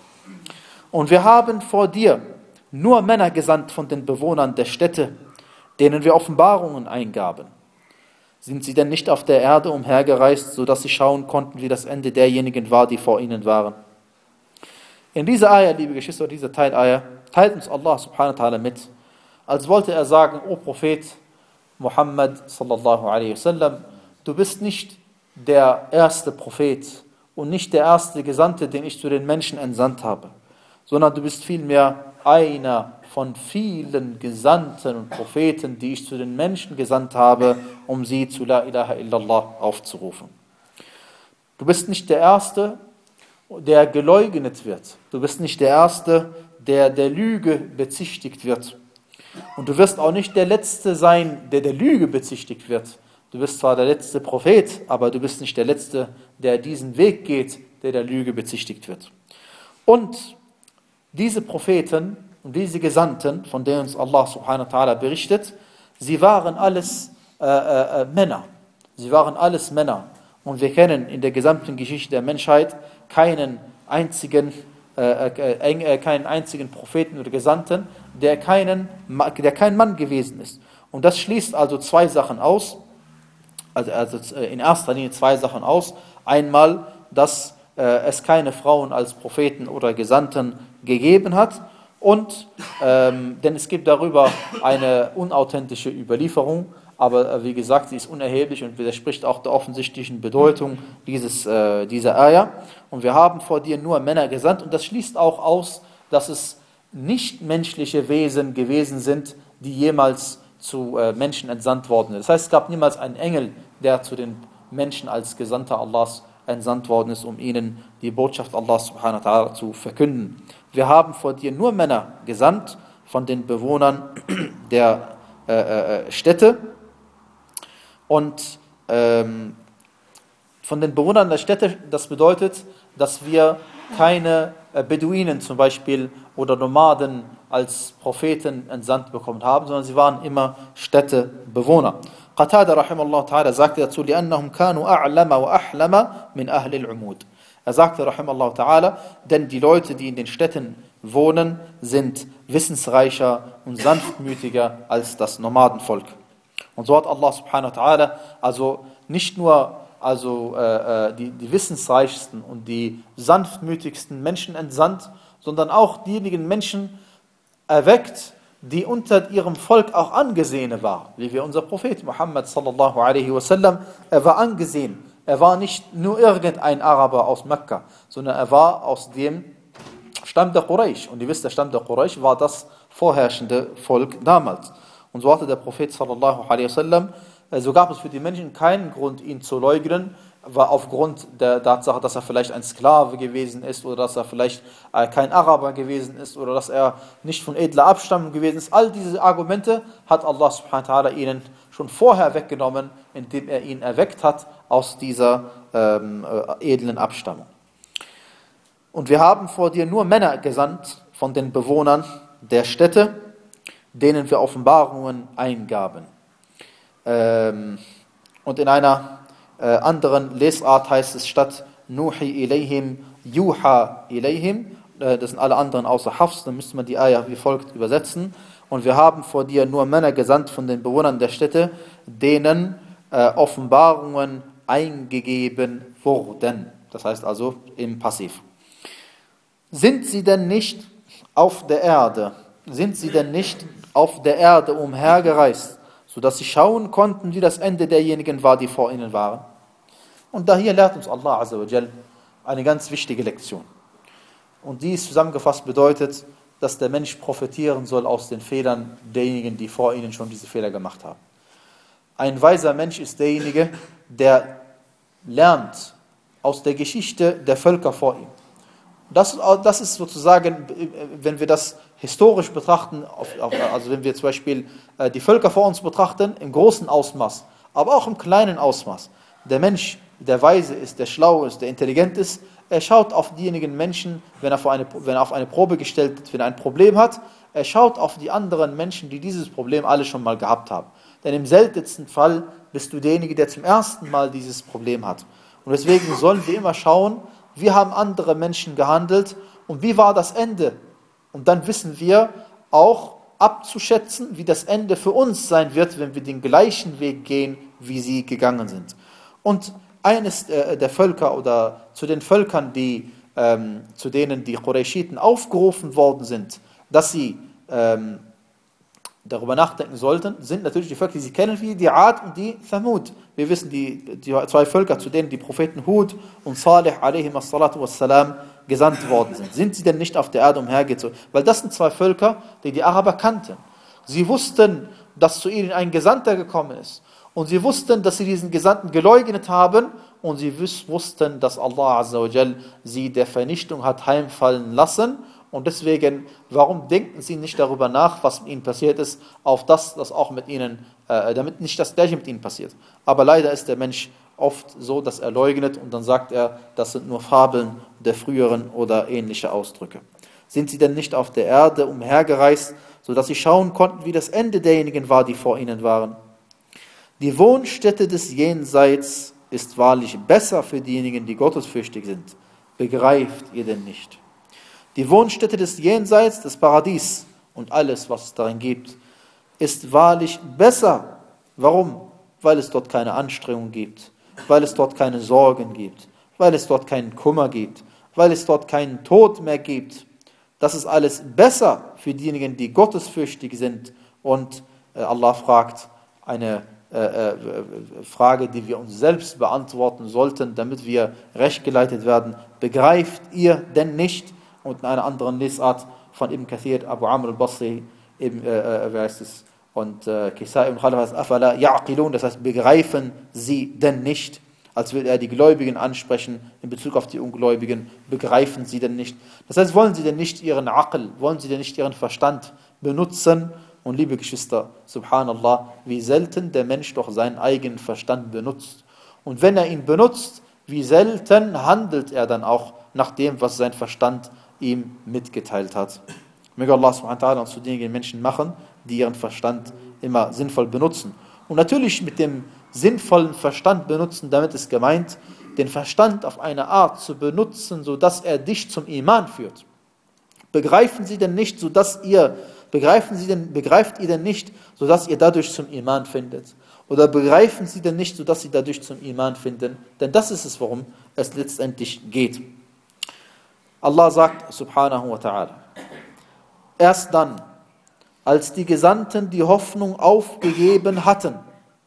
Und wir haben vor dir nur Männer gesandt von den Bewohnern der Städte, denen wir Offenbarungen eingaben. Sind sie denn nicht auf der Erde umhergereist, sodass sie schauen konnten, wie das Ende derjenigen war, die vor ihnen waren? In dieser Ayah, liebe Geschwister, dieser Teil-Ayah, teilt uns Allah subhanahu wa ta'ala mit, als wollte er sagen, O Prophet Muhammad sallallahu alaihi wasallam, du bist nicht der erste Prophet und nicht der erste Gesandte, den ich zu den Menschen entsandt habe, sondern du bist vielmehr einer von vielen Gesandten und Propheten, die ich zu den Menschen gesandt habe, um sie zu La ilaha illallah aufzurufen. Du bist nicht der Erste, der geleugnet wird. Du bist nicht der Erste, der der Lüge bezichtigt wird. Und du wirst auch nicht der Letzte sein, der der Lüge bezichtigt wird. Du bist zwar der letzte Prophet, aber du bist nicht der Letzte, der diesen Weg geht, der der Lüge bezichtigt wird. Und diese Propheten und diese Gesandten, von denen uns Allah subhanahu wa ta'ala berichtet, sie waren alles äh, äh, Männer. Sie waren alles Männer. Und wir kennen in der gesamten Geschichte der Menschheit keinen einzigen, äh, äh, keinen einzigen Propheten oder Gesandten, der, keinen, der kein Mann gewesen ist. Und das schließt also zwei Sachen aus. Also, also in erster Linie zwei Sachen aus. Einmal, dass äh, es keine Frauen als Propheten oder Gesandten gegeben hat. Und, ähm, denn es gibt darüber eine unauthentische Überlieferung, aber äh, wie gesagt, sie ist unerheblich und widerspricht auch der offensichtlichen Bedeutung dieses, äh, dieser Ayah. Und wir haben vor dir nur Männer gesandt und das schließt auch aus, dass es nichtmenschliche Wesen gewesen sind, die jemals zu äh, Menschen entsandt worden sind. Das heißt, es gab niemals einen Engel, der zu den Menschen als Gesandter Allahs entsandt worden ist, um ihnen die Botschaft Allahs subhanahu wa ta'ala zu verkünden. Wir haben vor dir nur Männer gesandt von den Bewohnern der äh, äh, Städte und ähm, von den Bewohnern der Städte, das bedeutet, dass wir keine äh, Beduinen zum Beispiel oder Nomaden als Propheten entsandt bekommen haben, sondern sie waren immer Städtebewohner. Qatada rahimallahu ta'ala sagte dazu, لأنهم كانوا أعلم وأحلم من أهل العمود. Er sagte rahimallahu ta'ala, denn die Leute, die in den Städten wohnen, sind wissensreicher und sanftmütiger als das Nomadenvolk. Und so hat Allah subhanahu wa ta'ala also nicht nur also äh, die, die wissensreichsten und die sanftmütigsten Menschen entsandt, sondern auch diejenigen Menschen erweckt, die unter ihrem Volk auch angesehene waren. Wie wir unser Prophet Muhammad sallallahu alaihi wasallam, er war angesehen. Er war nicht nur irgendein Araber aus Mekka, sondern er war aus dem Stamm der Quraysh. Und ihr wisst, der Stamm der Quraysh war das vorherrschende Volk damals. Und so hatte der Prophet sallallahu alaihi wasallam, so gab es für die Menschen keinen Grund, ihn zu leugnen, war aufgrund der Tatsache, dass er vielleicht ein Sklave gewesen ist oder dass er vielleicht kein Araber gewesen ist oder dass er nicht von edler Abstammung gewesen ist. All diese Argumente hat Allah subhanahu wa ta'ala ihnen schon vorher weggenommen, indem er ihn erweckt hat aus dieser ähm, edlen Abstammung. Und wir haben vor dir nur Männer gesandt von den Bewohnern der Städte, denen wir Offenbarungen eingaben. Ähm, und in einer äh, anderen Lesart heißt es statt Nuhi ilayhim, Yuha ilayhim, äh, das sind alle anderen außer Hafs, dann müsste man die Ayah wie folgt übersetzen. Und wir haben vor dir nur Männer gesandt von den Bewohnern der Städte, denen äh, Offenbarungen eingegeben wurden. Das heißt also im Passiv. Sind sie denn nicht auf der Erde, sind sie denn nicht auf der Erde umhergereist, sodass sie schauen konnten, wie das Ende derjenigen war, die vor ihnen waren? Und da hier lehrt uns Allah Azza wa Jal eine ganz wichtige Lektion. Und dies zusammengefasst bedeutet, dass der Mensch profitieren soll aus den Fehlern derjenigen, die vor ihnen schon diese Fehler gemacht haben. Ein weiser Mensch ist derjenige, der lernt aus der Geschichte der Völker vor ihm. Das, das ist sozusagen, wenn wir das historisch betrachten, also wenn wir zum Beispiel die Völker vor uns betrachten, im großen Ausmaß, aber auch im kleinen Ausmaß. Der Mensch, der weise ist, der schlau ist, der intelligent ist, er schaut auf diejenigen Menschen, wenn er, vor eine, wenn er auf eine Probe gestellt wird, wenn er ein Problem hat, er schaut auf die anderen Menschen, die dieses Problem alle schon mal gehabt haben. Denn im seltensten Fall bist du derjenige, der zum ersten Mal dieses Problem hat. Und deswegen sollen wir immer schauen, wie haben andere Menschen gehandelt und wie war das Ende? Und dann wissen wir auch abzuschätzen, wie das Ende für uns sein wird, wenn wir den gleichen Weg gehen, wie sie gegangen sind. Und eines der Völker oder zu den Völkern, die, ähm, zu denen die Qurayshiten aufgerufen worden sind, dass sie ähm, darüber nachdenken sollten, sind natürlich die Völker, die sie kennen, wie die Ad und die Thamud. Wir wissen, die, die zwei Völker, zu denen die Propheten Hud und Salih alaihim as-salatu was-salam gesandt worden sind. Sind sie denn nicht auf der Erde umhergezogen? Weil das sind zwei Völker, die die Araber kannten. Sie wussten, dass zu ihnen ein Gesandter gekommen ist. Und sie wussten, dass sie diesen Gesandten geleugnet haben. Und sie wussten, dass Allah Azza wa Jal sie der Vernichtung hat heimfallen lassen. Und deswegen, warum denken sie nicht darüber nach, was mit ihnen passiert ist, auf das, das auch mit ihnen, äh, damit nicht das Gleiche mit ihnen passiert. Aber leider ist der Mensch oft so, dass er leugnet und dann sagt er, das sind nur Fabeln der früheren oder ähnliche Ausdrücke. Sind sie denn nicht auf der Erde umhergereist, sodass sie schauen konnten, wie das Ende derjenigen war, die vor ihnen waren? Die Wohnstätte des Jenseits ist wahrlich besser für diejenigen, die gottesfürchtig sind. Begreift ihr denn nicht? Die Wohnstätte des Jenseits, das Paradies und alles, was es darin gibt, ist wahrlich besser. Warum? Weil es dort keine Anstrengung gibt, weil es dort keine Sorgen gibt, weil es dort keinen Kummer gibt, weil es dort keinen Tod mehr gibt. Das ist alles besser für diejenigen, die gottesfürchtig sind. Und äh, Allah fragt eine äh, äh, Frage, die wir uns selbst beantworten sollten, damit wir recht geleitet werden. Begreift ihr denn nicht? und in einer anderen Lesart von Ibn Kathir, Abu Amr al-Basri, eben, äh, wie heißt es, und äh, Kisai und Khalaf afala ya'qilun, das heißt, begreifen sie denn nicht, als will er die Gläubigen ansprechen in Bezug auf die Ungläubigen, begreifen sie denn nicht. Das heißt, wollen sie denn nicht ihren Aql, wollen sie denn nicht ihren Verstand benutzen? Und liebe Geschwister, subhanallah, wie selten der Mensch doch seinen eigenen Verstand benutzt. Und wenn er ihn benutzt, wie selten handelt er dann auch nach dem, was sein Verstand ihm mitgeteilt hat. Möge Allah subhanahu wa ta'ala uns zu denjenigen Menschen machen, die ihren Verstand immer sinnvoll benutzen. Und natürlich mit dem sinnvollen Verstand benutzen, damit ist gemeint, den Verstand auf eine Art zu benutzen, sodass er dich zum Iman führt. Begreifen Sie denn nicht, sodass ihr, begreifen Sie denn, begreift ihr denn nicht, sodass ihr dadurch zum Iman findet? Oder begreifen Sie denn nicht, sodass Sie dadurch zum Iman finden? Denn das ist es, worum es letztendlich geht. Allah sagt, subhanahu wa ta'ala, erst dann, als die Gesandten die Hoffnung aufgegeben hatten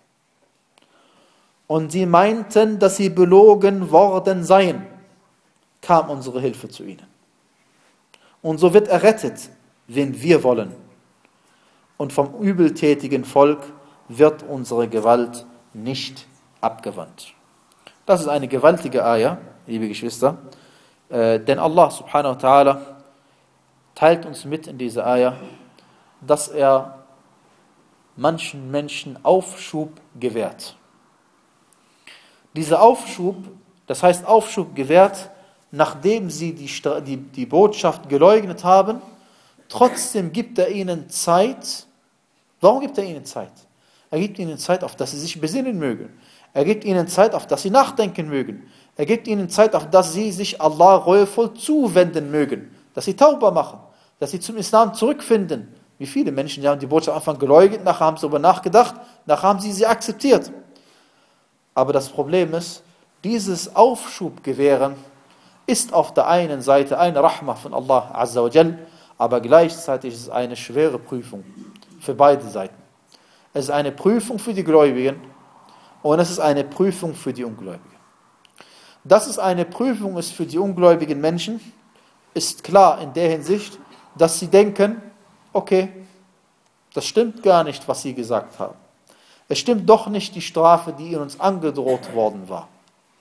und sie meinten, dass sie belogen worden seien, kam unsere Hilfe zu ihnen. Und so wird errettet, wen wir wollen. Und vom übeltätigen Volk wird unsere Gewalt nicht abgewandt. Das ist eine gewaltige Ayah, liebe Geschwister, äh, denn Allah subhanahu wa ta'ala teilt uns mit in dieser Ayah, dass er manchen Menschen Aufschub gewährt. Dieser Aufschub, das heißt Aufschub gewährt, nachdem sie die, die, die Botschaft geleugnet haben, trotzdem gibt er ihnen Zeit. Warum gibt er ihnen Zeit? Er gibt ihnen Zeit, auf dass sie sich besinnen mögen. Er gibt ihnen Zeit, auf dass sie nachdenken mögen. Er gibt ihnen Zeit, auf dass sie sich Allah reuevoll zuwenden mögen. Dass sie Tauba machen, dass sie zum Islam zurückfinden. Wie viele Menschen, die haben die Botschaft am Anfang geleugnet, nachher haben sie darüber nachgedacht, nachher haben sie sie akzeptiert. Aber das Problem ist, dieses Aufschubgewähren ist auf der einen Seite eine Rahmah von Allah Azza wa Jal, aber gleichzeitig ist es eine schwere Prüfung für beide Seiten. Es ist eine Prüfung für die Gläubigen und es ist eine Prüfung für die Ungläubigen. Dass es eine Prüfung ist für die ungläubigen Menschen, ist klar in der Hinsicht, dass sie denken, okay, das stimmt gar nicht, was sie gesagt haben. Es stimmt doch nicht die Strafe, die uns angedroht worden war.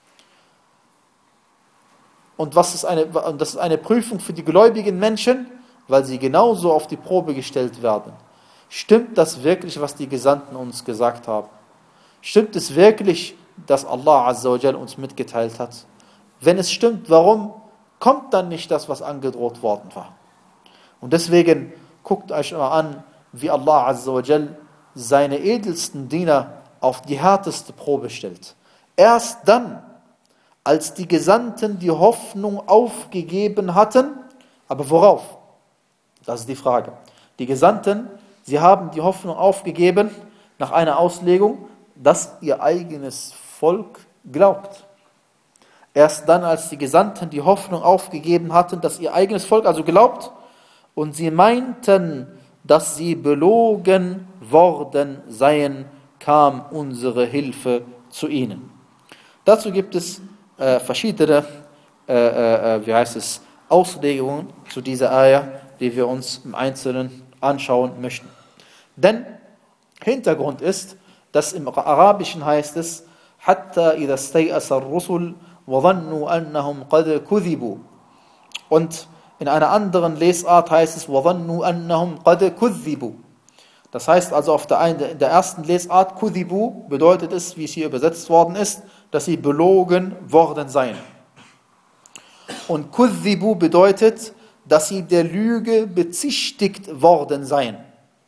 Und was ist eine, das ist eine Prüfung für die gläubigen Menschen, weil sie genauso auf die Probe gestellt werden. Stimmt das wirklich, was die Gesandten uns gesagt haben? Stimmt es wirklich, dass Allah Azza wa Jal uns mitgeteilt hat? Wenn es stimmt, warum kommt dann nicht das, was angedroht worden war? Und deswegen guckt euch mal an, wie Allah Azza wa Jal seine edelsten Diener auf die härteste Probe stellt. Erst dann, als die Gesandten die Hoffnung aufgegeben hatten, aber worauf? Das ist die Frage. Die Gesandten, sie haben die Hoffnung aufgegeben nach einer Auslegung, dass ihr eigenes Volk glaubt. Erst dann, als die Gesandten die Hoffnung aufgegeben hatten, dass ihr eigenes Volk also glaubt, und sie meinten, dass sie belogen worden seien, kam unsere Hilfe zu ihnen. Dazu gibt es äh, verschiedene äh, äh, wie heißt es, Auslegungen zu dieser Ayah, die wir uns im Einzelnen anschauen möchten. Denn Hintergrund ist, dass im Arabischen heißt es, حَتَّى إِذَا اسْتَيْأَسَ الرُّسُلُ وَظَنُّوا أَنَّهُمْ قَدْ كُذِبُوا. Und in einer anderen Lesart heißt es, وَظَنُّوا أَنَّهُمْ قَدْ كُذِّبُوا. Das heißt also auf der, einen, in der ersten Lesart, Kudhibu, bedeutet es, wie es hier übersetzt worden ist, dass sie belogen worden seien. Und Kudhibu bedeutet, dass sie der Lüge bezichtigt worden seien.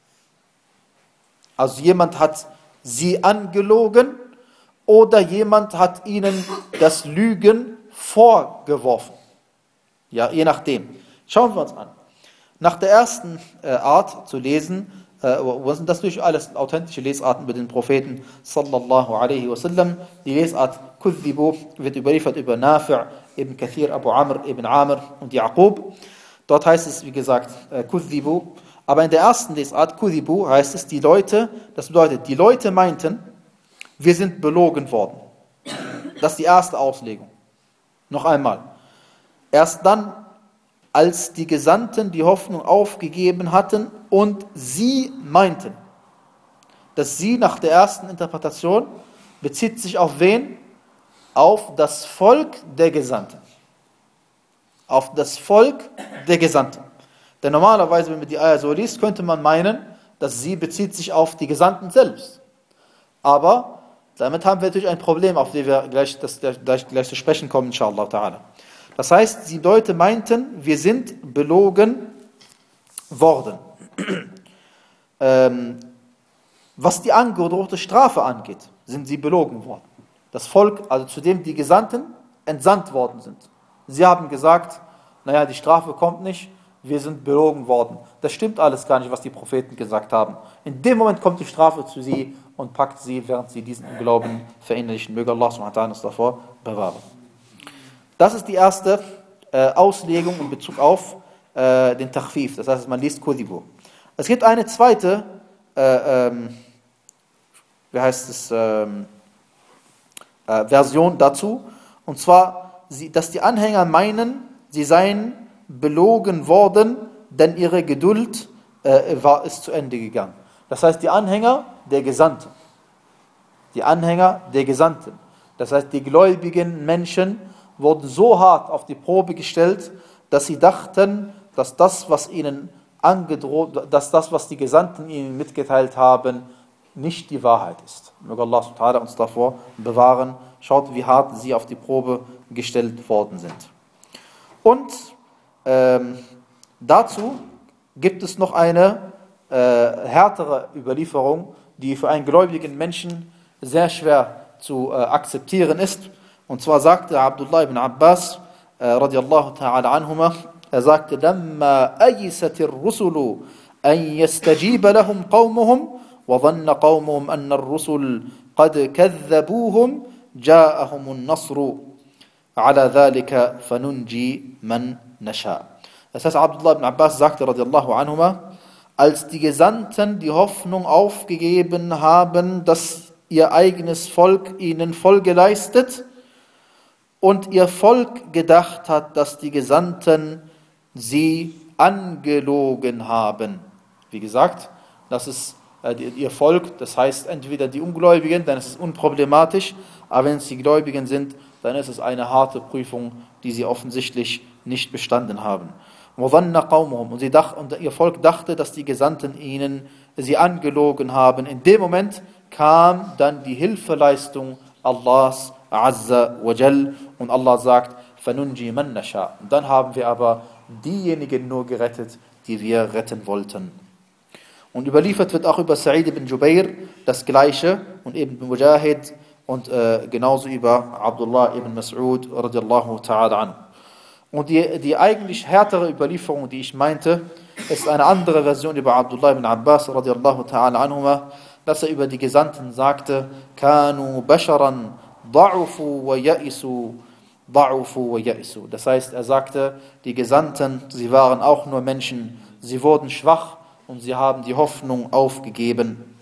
Also jemand hat sie angelogen oder jemand hat ihnen das Lügen vorgeworfen. Ja, je nachdem. Schauen wir uns an. Nach der ersten äh, Art zu lesen, äh, sind das natürlich alles authentische Lesarten über den Propheten sallallahu alaihi wasallam. Die Lesart Kudhibu wird überliefert über Nafi', Ibn Kathir, Abu Amr, Ibn Amr und Yaqub. Dort heißt es, wie gesagt, äh, Kudhibu. Aber in der ersten Lesart, Kudhibu, heißt es, die Leute, das bedeutet, die Leute meinten, wir sind belogen worden. Das ist die erste Auslegung. Noch einmal. Erst dann, als die Gesandten die Hoffnung aufgegeben hatten und sie meinten. Das sie nach der ersten Interpretation bezieht sich auf wen? Auf das Volk der Gesandten. Auf das Volk der Gesandten. Denn normalerweise, wenn man die Ayah so liest, könnte man meinen, dass sie bezieht sich auf die Gesandten selbst. Aber damit haben wir natürlich ein Problem, auf das wir gleich, das, gleich, gleich zu sprechen kommen, inshallah ta'ala. Das heißt, die Leute meinten, wir sind belogen worden. ähm, was die angedrohte Strafe angeht, sind sie belogen worden. Das Volk, also zu dem die Gesandten entsandt worden sind. Sie haben gesagt, naja, die Strafe kommt nicht, wir sind belogen worden. Das stimmt alles gar nicht, was die Propheten gesagt haben. In dem Moment kommt die Strafe zu sie und packt sie, während sie diesen Glauben verinnerlichen. Möge Allah subhanahu wa ta'ala uns davor bewahren. Das ist die erste äh, Auslegung in Bezug auf äh, den Takhfif. Das heißt, man liest Kudhibu. Es gibt eine zweite, äh, ähm, wie heißt es, ähm, äh, Version dazu. Und zwar, sie, dass die Anhänger meinen, sie seien belogen worden, denn ihre Geduld äh, war, ist zu Ende gegangen. Das heißt, die Anhänger der Gesandten. Die Anhänger der Gesandten. Das heißt, die gläubigen Menschen wurden so hart auf die Probe gestellt, dass sie dachten, dass das, was ihnen angedroht, dass das, was die Gesandten ihnen mitgeteilt haben, nicht die Wahrheit ist. Möge Allah subhanahu wa ta'ala uns davor bewahren. Schaut, wie hart sie auf die Probe gestellt worden sind. Und ähm, dazu gibt es noch eine äh, härtere Überlieferung, die für einen gläubigen Menschen sehr schwer zu äh, akzeptieren ist. Und zwar sagte Abdullah ibn Abbas, äh, radiallahu ta'ala anhuma, er sagte, لَمَّا أَيِّسَتِ الرُّسُلُ أَنْ يَسْتَجِيبَ لَهُمْ قَوْمُهُمْ وَظَنَّ قَوْمُهُمْ أَنَّ الرُّسُلَ قَدْ كَذَّبُوهُمْ جَاءَهُمُ النَّصْرُ عَلَى ذَلِكَ فَنُنْجِي مَنْ نَشَاءُ. Das heißt, Abdullah ibn Abbas sagte, radiallahu anhuma, als die Gesandten die Hoffnung aufgegeben haben, dass ihr eigenes Volk ihnen Folge leistet, und ihr Volk gedacht hat, dass die Gesandten sie angelogen haben. Wie gesagt, das ist äh, ihr Volk, das heißt entweder die Ungläubigen, dann ist es unproblematisch, aber wenn es die Gläubigen sind, dann ist es eine harte Prüfung, die sie offensichtlich nicht bestanden haben. Und, sie dacht, und ihr Volk dachte, dass die Gesandten ihnen sie angelogen haben. In dem Moment kam dann die Hilfeleistung Allahs Azza wa Jal, und Allah sagt, فَنُنْجِي مَنْ نَشَاءُ. Und dann haben wir aber diejenigen nur gerettet, die wir retten wollten. Und überliefert wird auch über Sa'id ibn Jubair das Gleiche und eben Mujahid und äh, genauso über Abdullah ibn Mas'ud radiallahu ta'ala anhu. Und die, die eigentlich härtere Überlieferung, die ich meinte, ist eine andere Version über Abdullah ibn Abbas radiallahu ta'ala anhuma, dass er über die Gesandten sagte, كَانُوا بَشَرًا ضَعُفُوا وَيَئِسُوا ضَعُفُوا وَيَئِسُوا. Das heißt, er sagte, die Gesandten, sie waren auch nur Menschen, sie wurden schwach und sie haben die Hoffnung aufgegeben.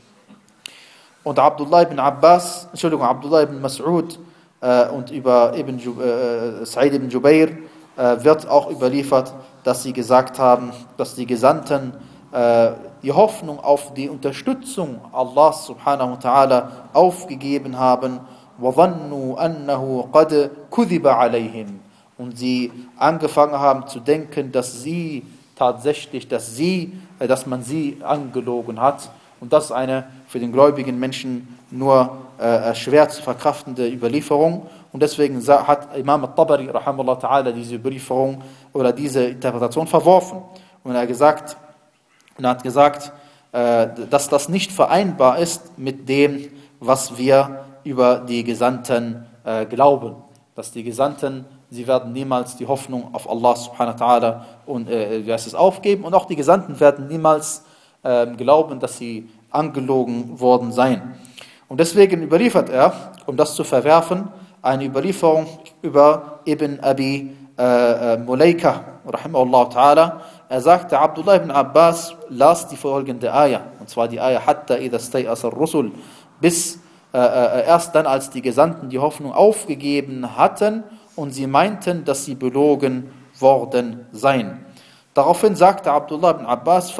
Und Abdullah ibn Abbas, Entschuldigung, Abdullah ibn Mas'ud äh, und über ibn Ju, äh, Sa'id ibn Jubair äh, wird auch überliefert, dass sie gesagt haben, dass die Gesandten äh, die Hoffnung auf die Unterstützung Allahs subhanahu wa ta'ala aufgegeben haben, وَظَنُّوا أَنَّهُ قَدْ كُذِبَ عَلَيْهِمْ. Und sie angefangen haben zu denken, dass sie tatsächlich, dass sie, äh, dass man sie angelogen hat. Und das ist eine für den gläubigen Menschen nur äh, schwer zu verkraftende Überlieferung. Und deswegen hat Imam al-Tabari rahimahullah ta'ala diese Überlieferung oder diese Interpretation verworfen. Und er gesagt, und er hat gesagt, äh, dass das nicht vereinbar ist mit dem, was wir über die Gesandten äh, glauben. Dass die Gesandten, sie werden niemals die Hoffnung auf Allah subhanahu wa ta'ala und äh, es aufgeben. Und auch die Gesandten werden niemals äh, glauben, dass sie angelogen worden seien. Und deswegen überliefert er, um das zu verwerfen, eine Überlieferung über Ibn Abi äh, Mulaika, rahimahullah ta'ala. Er sagte, Abdullah ibn Abbas las die folgende Ayah, und zwar die Ayah, hatta idha stay'asa ar-rusul, bis äh, äh, erst dann, als die Gesandten die Hoffnung aufgegeben hatten und sie meinten, dass sie belogen worden sein. Daraufhin sagte Abdullah ibn Abbas,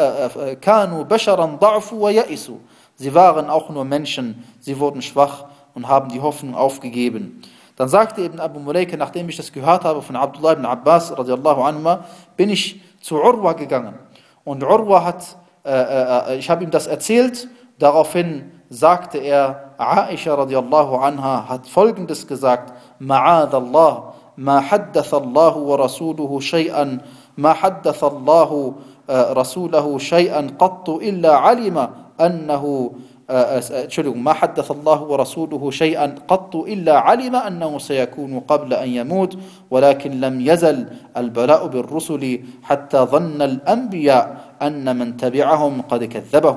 كَانُوا بَشَرًا ضَعْفُوا وَيَئِسُوا. Sie waren auch nur Menschen, sie wurden schwach und haben die Hoffnung aufgegeben. Dann sagte Ibn Abu Mulaika, nachdem ich das gehört habe von Abdullah ibn Abbas, radiallahu anhu, bin ich zu Urwa gegangen. Und Urwa hat, äh, äh, ich habe ihm das erzählt, daraufhin sagte er, Aisha radiallahu anha hat Folgendes gesagt, Ma'adallah, ma haddatha Allahu wa rasuluhu shay'an, ma haddatha Allahu rasulahu shay'an qattu illa alima annahu Entschuldigung, ما حدث الله ورسوله شيئا قط إلا علم أنه سيكون قبل أن يموت ولكن لم يزل البلاء بالرسل حتى ظن الأنبياء أن من تبعهم قد كذبهم.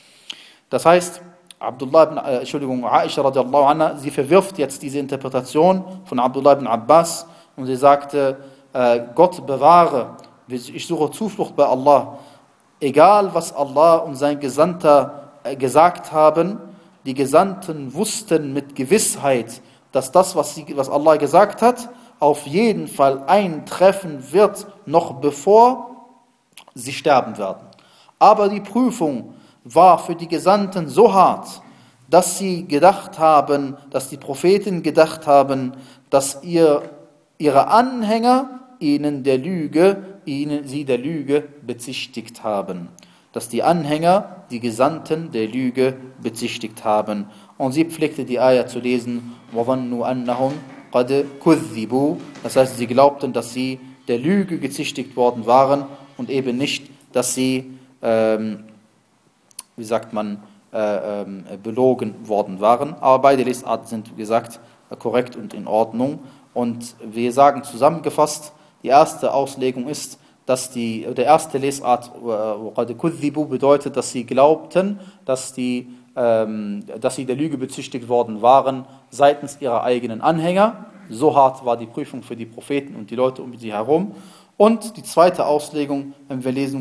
Das heißt, Abdullah ibn, äh, Entschuldigung, Aisha radiallahu anha, sie verwirft jetzt diese Interpretation von Abdullah ibn Abbas und sie sagte, äh, Gott bewahre, ich suche Zuflucht bei Allah, egal was Allah und sein Gesandter gesagt haben, die Gesandten wussten mit Gewissheit, dass das, was, sie, was Allah gesagt hat, auf jeden Fall eintreffen wird, noch bevor sie sterben werden. Aber die Prüfung war für die Gesandten so hart, dass sie gedacht haben, dass die Propheten gedacht haben, dass ihr, ihre Anhänger ihnen der Lüge, ihnen sie der Lüge bezichtigt haben. Dass die Anhänger, die Gesandten der Lüge bezichtigt haben. Und sie pflegte die Ayah zu lesen, وَظَنُّوا أَنَّهُمْ قَدْ كُذِّبُوا. Das heißt, sie glaubten, dass sie der Lüge gezichtigt worden waren und eben nicht, dass sie, ähm, wie sagt man, äh, ähm, belogen worden waren. Aber beide Lesarten sind, wie gesagt, korrekt und in Ordnung. Und wir sagen zusammengefasst, die erste Auslegung ist, dass die, der erste Lesart bedeutet, dass sie glaubten, dass, die, ähm, dass sie der Lüge bezichtigt worden waren seitens ihrer eigenen Anhänger. So hart war die Prüfung für die Propheten und die Leute um sie herum. Und die zweite Auslegung, wenn wir lesen,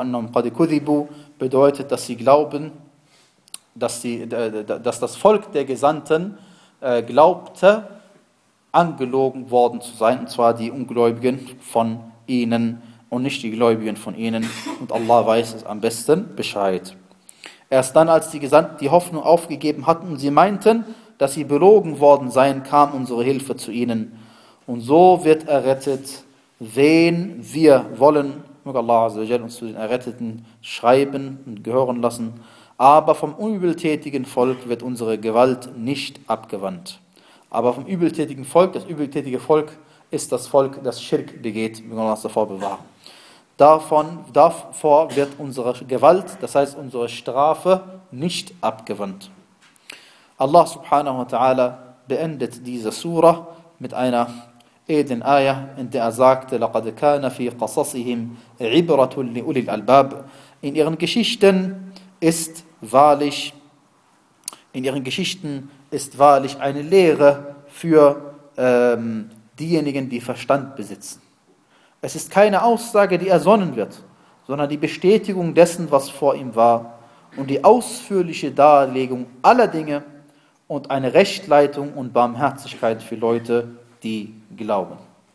bedeutet, dass sie glauben, dass, die, dass das Volk der Gesandten äh, glaubte, angelogen worden zu sein, und zwar die Ungläubigen von ihnen und nicht die Gläubigen von ihnen, und Allah weiß es am besten Bescheid. Erst dann, als die Gesandten die Hoffnung aufgegeben hatten und sie meinten, dass sie belogen worden seien, kam unsere Hilfe zu ihnen. Und so wird errettet, wen wir wollen. Möge Allah Azza wa Jalla uns zu den Erretteten schreiben und gehören lassen. Aber vom übeltätigen Volk wird unsere Gewalt nicht abgewandt. Aber vom übeltätigen Volk, das übeltätige Volk ist das Volk, das Schirk begeht, möge Allah uns davor bewahren. Davon, davor wird unsere Gewalt, das heißt unsere Strafe, nicht abgewandt. Allah subhanahu wa ta'ala beendet diese Surah mit einer edlen Ayah, in der er sagte, لَقَدْ كَانَ فِي قَصَصِهِمْ عِبْرَةٌ لِأُولِي الْأَلْبَابِ. In ihren Geschichten ist wahrlich, in ihren Geschichten ist wahrlich eine Lehre für ähm, diejenigen, die Verstand besitzen. Es ist keine Aussage, die ersonnen wird, sondern die Bestätigung dessen, was vor ihm war, und die ausführliche Darlegung aller Dinge und eine Rechtleitung und Barmherzigkeit für Leute, die glauben.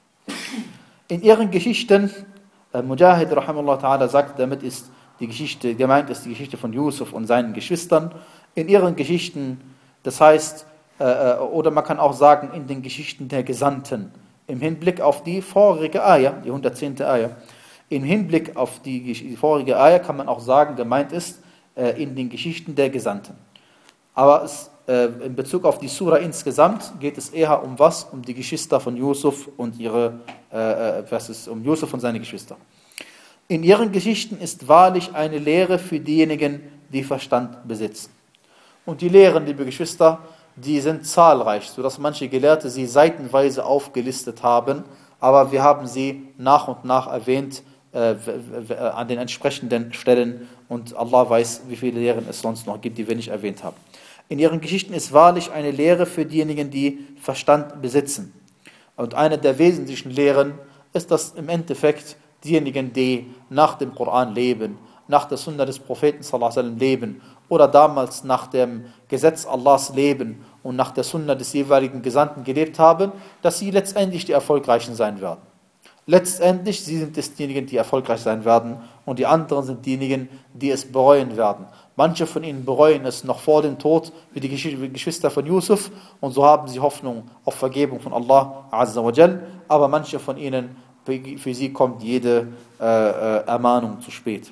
In ihren Geschichten, äh, Mujahid rahimahullah ta'ala sagt, damit ist die Geschichte, gemeint ist die Geschichte von Yusuf und seinen Geschwistern. In ihren Geschichten, das heißt, äh, oder man kann auch sagen, in den Geschichten der Gesandten, im Hinblick auf die vorige Ayah, die hundertzehnte Ayah, im Hinblick auf die, die vorige Ayah kann man auch sagen, gemeint ist, äh, in den Geschichten der Gesandten. Aber es, äh, in Bezug auf die Surah insgesamt geht es eher um was? Um die Geschwister von Yusuf und ihre, äh, was ist, um Yusuf und seine Geschwister. In ihren Geschichten ist wahrlich eine Lehre für diejenigen, die Verstand besitzen. Und die Lehren, liebe Geschwister, die sind zahlreich, sodass manche Gelehrte sie seitenweise aufgelistet haben, aber wir haben sie nach und nach erwähnt äh, an den entsprechenden Stellen, und Allah weiß, wie viele Lehren es sonst noch gibt, die wir nicht erwähnt haben. In ihren Geschichten ist wahrlich eine Lehre für diejenigen, die Verstand besitzen. Und eine der wesentlichen Lehren ist, dass im Endeffekt diejenigen, die nach dem Koran leben, nach der Sunna des Propheten sallallahu alaihi wasallam leben oder damals nach dem Gesetz Allahs leben und nach der Sunna des jeweiligen Gesandten gelebt haben, dass sie letztendlich die Erfolgreichen sein werden. Letztendlich, sie sind es diejenigen, die erfolgreich sein werden und die anderen sind diejenigen, die es bereuen werden. Manche von ihnen bereuen es noch vor dem Tod, wie die Geschwister von Yusuf, und so haben sie Hoffnung auf Vergebung von Allah Azza wa Jal, aber manche von ihnen, für sie kommt jede äh, äh, Ermahnung zu spät.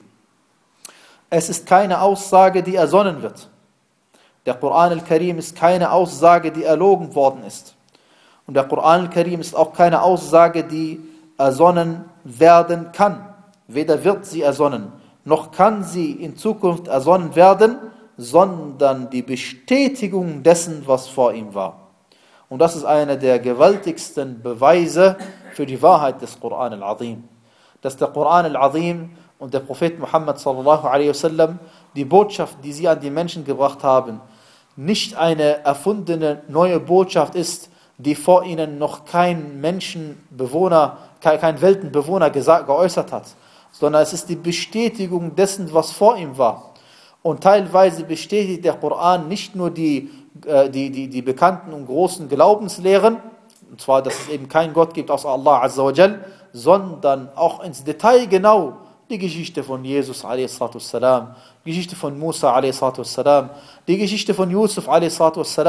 Es ist keine Aussage, die ersonnen wird. Der Koran al-Karim ist keine Aussage, die erlogen worden ist. Und der Koran al-Karim ist auch keine Aussage, die ersonnen werden kann. Weder wird sie ersonnen, noch kann sie in Zukunft ersonnen werden, sondern die Bestätigung dessen, was vor ihm war. Und das ist einer der gewaltigsten Beweise für die Wahrheit des Koran al-Azim. Dass der Koran al-Azim und der Prophet Muhammad sallallahu alaihi wasallam die Botschaft, die sie an die Menschen gebracht haben, nicht eine erfundene neue Botschaft ist, die vor ihnen noch kein Menschenbewohner, kein Weltenbewohner gesagt, geäußert hat, sondern es ist die Bestätigung dessen, was vor ihm war. Und teilweise bestätigt der Koran nicht nur die, äh, die, die, die bekannten und großen Glaubenslehren, und zwar, dass es eben keinen Gott gibt außer Allah Azza wa Jal, sondern auch ins Detail genau die Geschichte von Jesus a s. Die Geschichte von Musa a s. Die Geschichte von Yusuf a s.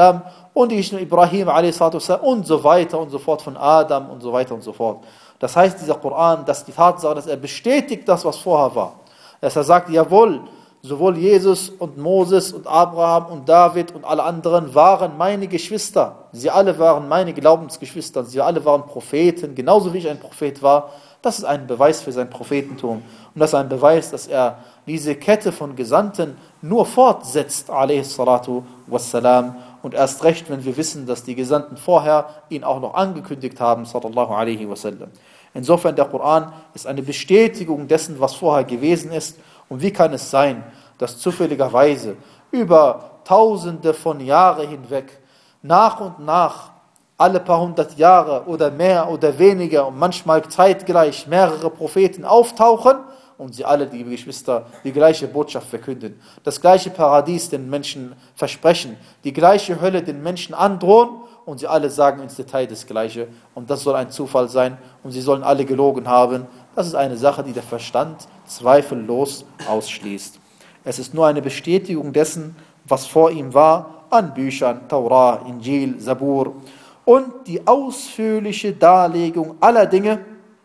Und die Geschichte von Ibrahim a s. und so weiter und so fort, von Adam und so weiter und so fort. Das heißt, dieser Koran, dass die Tatsache, dass er bestätigt das, was vorher war. Dass er sagt, jawohl, sowohl Jesus und Moses und Abraham und David und alle anderen waren meine Geschwister. Sie alle waren meine Glaubensgeschwister. Sie alle waren Propheten, genauso wie ich ein Prophet war. Das ist ein Beweis für sein Prophetentum. Und das ist ein Beweis, dass er diese Kette von Gesandten nur fortsetzt, alaihi salatu wassalam. Und erst recht, wenn wir wissen, dass die Gesandten vorher ihn auch noch angekündigt haben, sallallahu alaihi wasallam. Insofern, der Koran ist eine Bestätigung dessen, was vorher gewesen ist. Und wie kann es sein, dass zufälligerweise über Tausende von Jahren hinweg nach und nach alle paar hundert Jahre oder mehr oder weniger und manchmal zeitgleich mehrere Propheten auftauchen und sie alle, die Geschwister, die gleiche Botschaft verkünden, das gleiche Paradies den Menschen versprechen, die gleiche Hölle den Menschen androhen und sie alle sagen ins Detail das Gleiche und das soll ein Zufall sein und sie sollen alle gelogen haben. Das ist eine Sache, die der Verstand zweifellos ausschließt. Es ist nur eine Bestätigung dessen, was vor ihm war, an Büchern, Taurah, Injil, Zabur und die ausführliche Darlegung aller Dinge,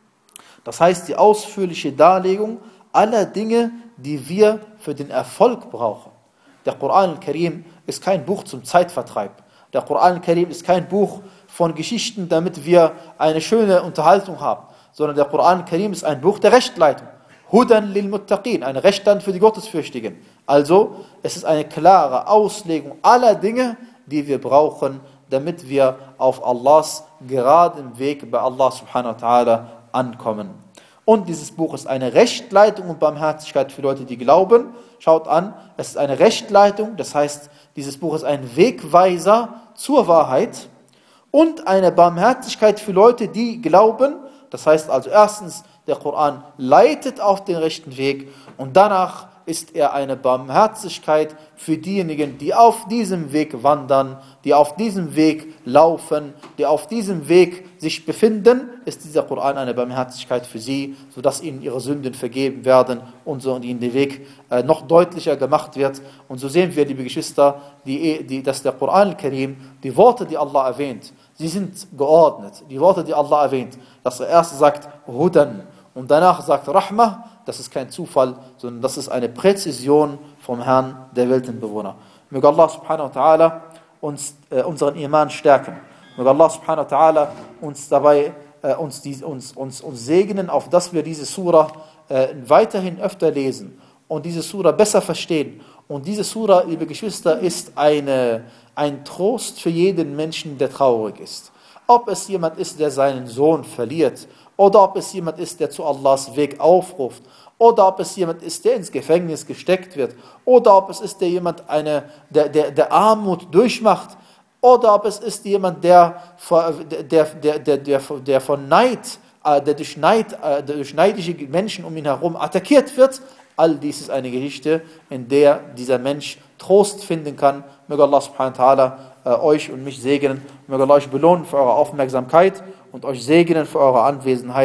das heißt die ausführliche Darlegung aller Dinge, die wir für den Erfolg brauchen. Der Koran al-Karim ist kein Buch zum Zeitvertreib. Der Koran al-Karim ist kein Buch von Geschichten, damit wir eine schöne Unterhaltung haben, sondern der Koran al-Karim ist ein Buch der Rechtleitung. Hudan lil Muttaqin, eine Rechtleitung für die Gottesfürchtigen. Also, es ist eine klare Auslegung aller Dinge, die wir brauchen, damit wir auf Allahs geraden Weg bei Allah subhanahu wa ta'ala ankommen. Und dieses Buch ist eine Rechtleitung und Barmherzigkeit für Leute, die glauben. Schaut an, es ist eine Rechtleitung, das heißt, dieses Buch ist ein Wegweiser zur Wahrheit und eine Barmherzigkeit für Leute, die glauben. Das heißt also erstens, der Koran leitet auf den rechten Weg und danach ist er eine Barmherzigkeit für diejenigen, die auf diesem Weg wandern, die auf diesem Weg laufen, die auf diesem Weg sich befinden, ist dieser Koran eine Barmherzigkeit für sie, sodass ihnen ihre Sünden vergeben werden und so und ihnen der Weg äh, noch deutlicher gemacht wird. Und so sehen wir, liebe Geschwister, die, die, dass der Koran al-Karim, die Worte, die Allah erwähnt, sie sind geordnet. Die Worte, die Allah erwähnt, dass er erst sagt Hudan und danach sagt Rahmah, das ist kein Zufall, sondern das ist eine Präzision vom Herrn der Weltenbewohner. Möge Allah subhanahu wa ta'ala uns äh, unseren Iman stärken. Möge Allah subhanahu wa ta'ala uns dabei äh, uns, die, uns, uns, uns segnen, auf dass wir diese Surah äh, weiterhin öfter lesen und diese Surah besser verstehen. Und diese Surah, liebe Geschwister, ist eine, ein Trost für jeden Menschen, der traurig ist. Ob es jemand ist, der seinen Sohn verliert, oder ob es jemand ist, der zu Allahs Weg aufruft, oder ob es jemand ist, der ins Gefängnis gesteckt wird, oder ob es ist, der jemand eine, der, der, der Armut durchmacht, oder ob es ist jemand, der, der, der, der, der, der von Neid, der durch, Neid, der durch neidische Menschen um ihn herum attackiert wird. All dies ist eine Geschichte, in der dieser Mensch Trost finden kann. Möge Allah subhanahu wa ta'ala äh, euch und mich segnen. Möge Allah euch belohnen für eure Aufmerksamkeit und euch segnen für eure Anwesenheit.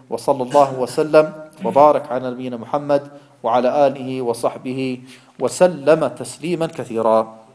وصلى الله وسلم وبارك على نبينا محمد وعلى آله وصحبه وسلم تسليما كثيرا.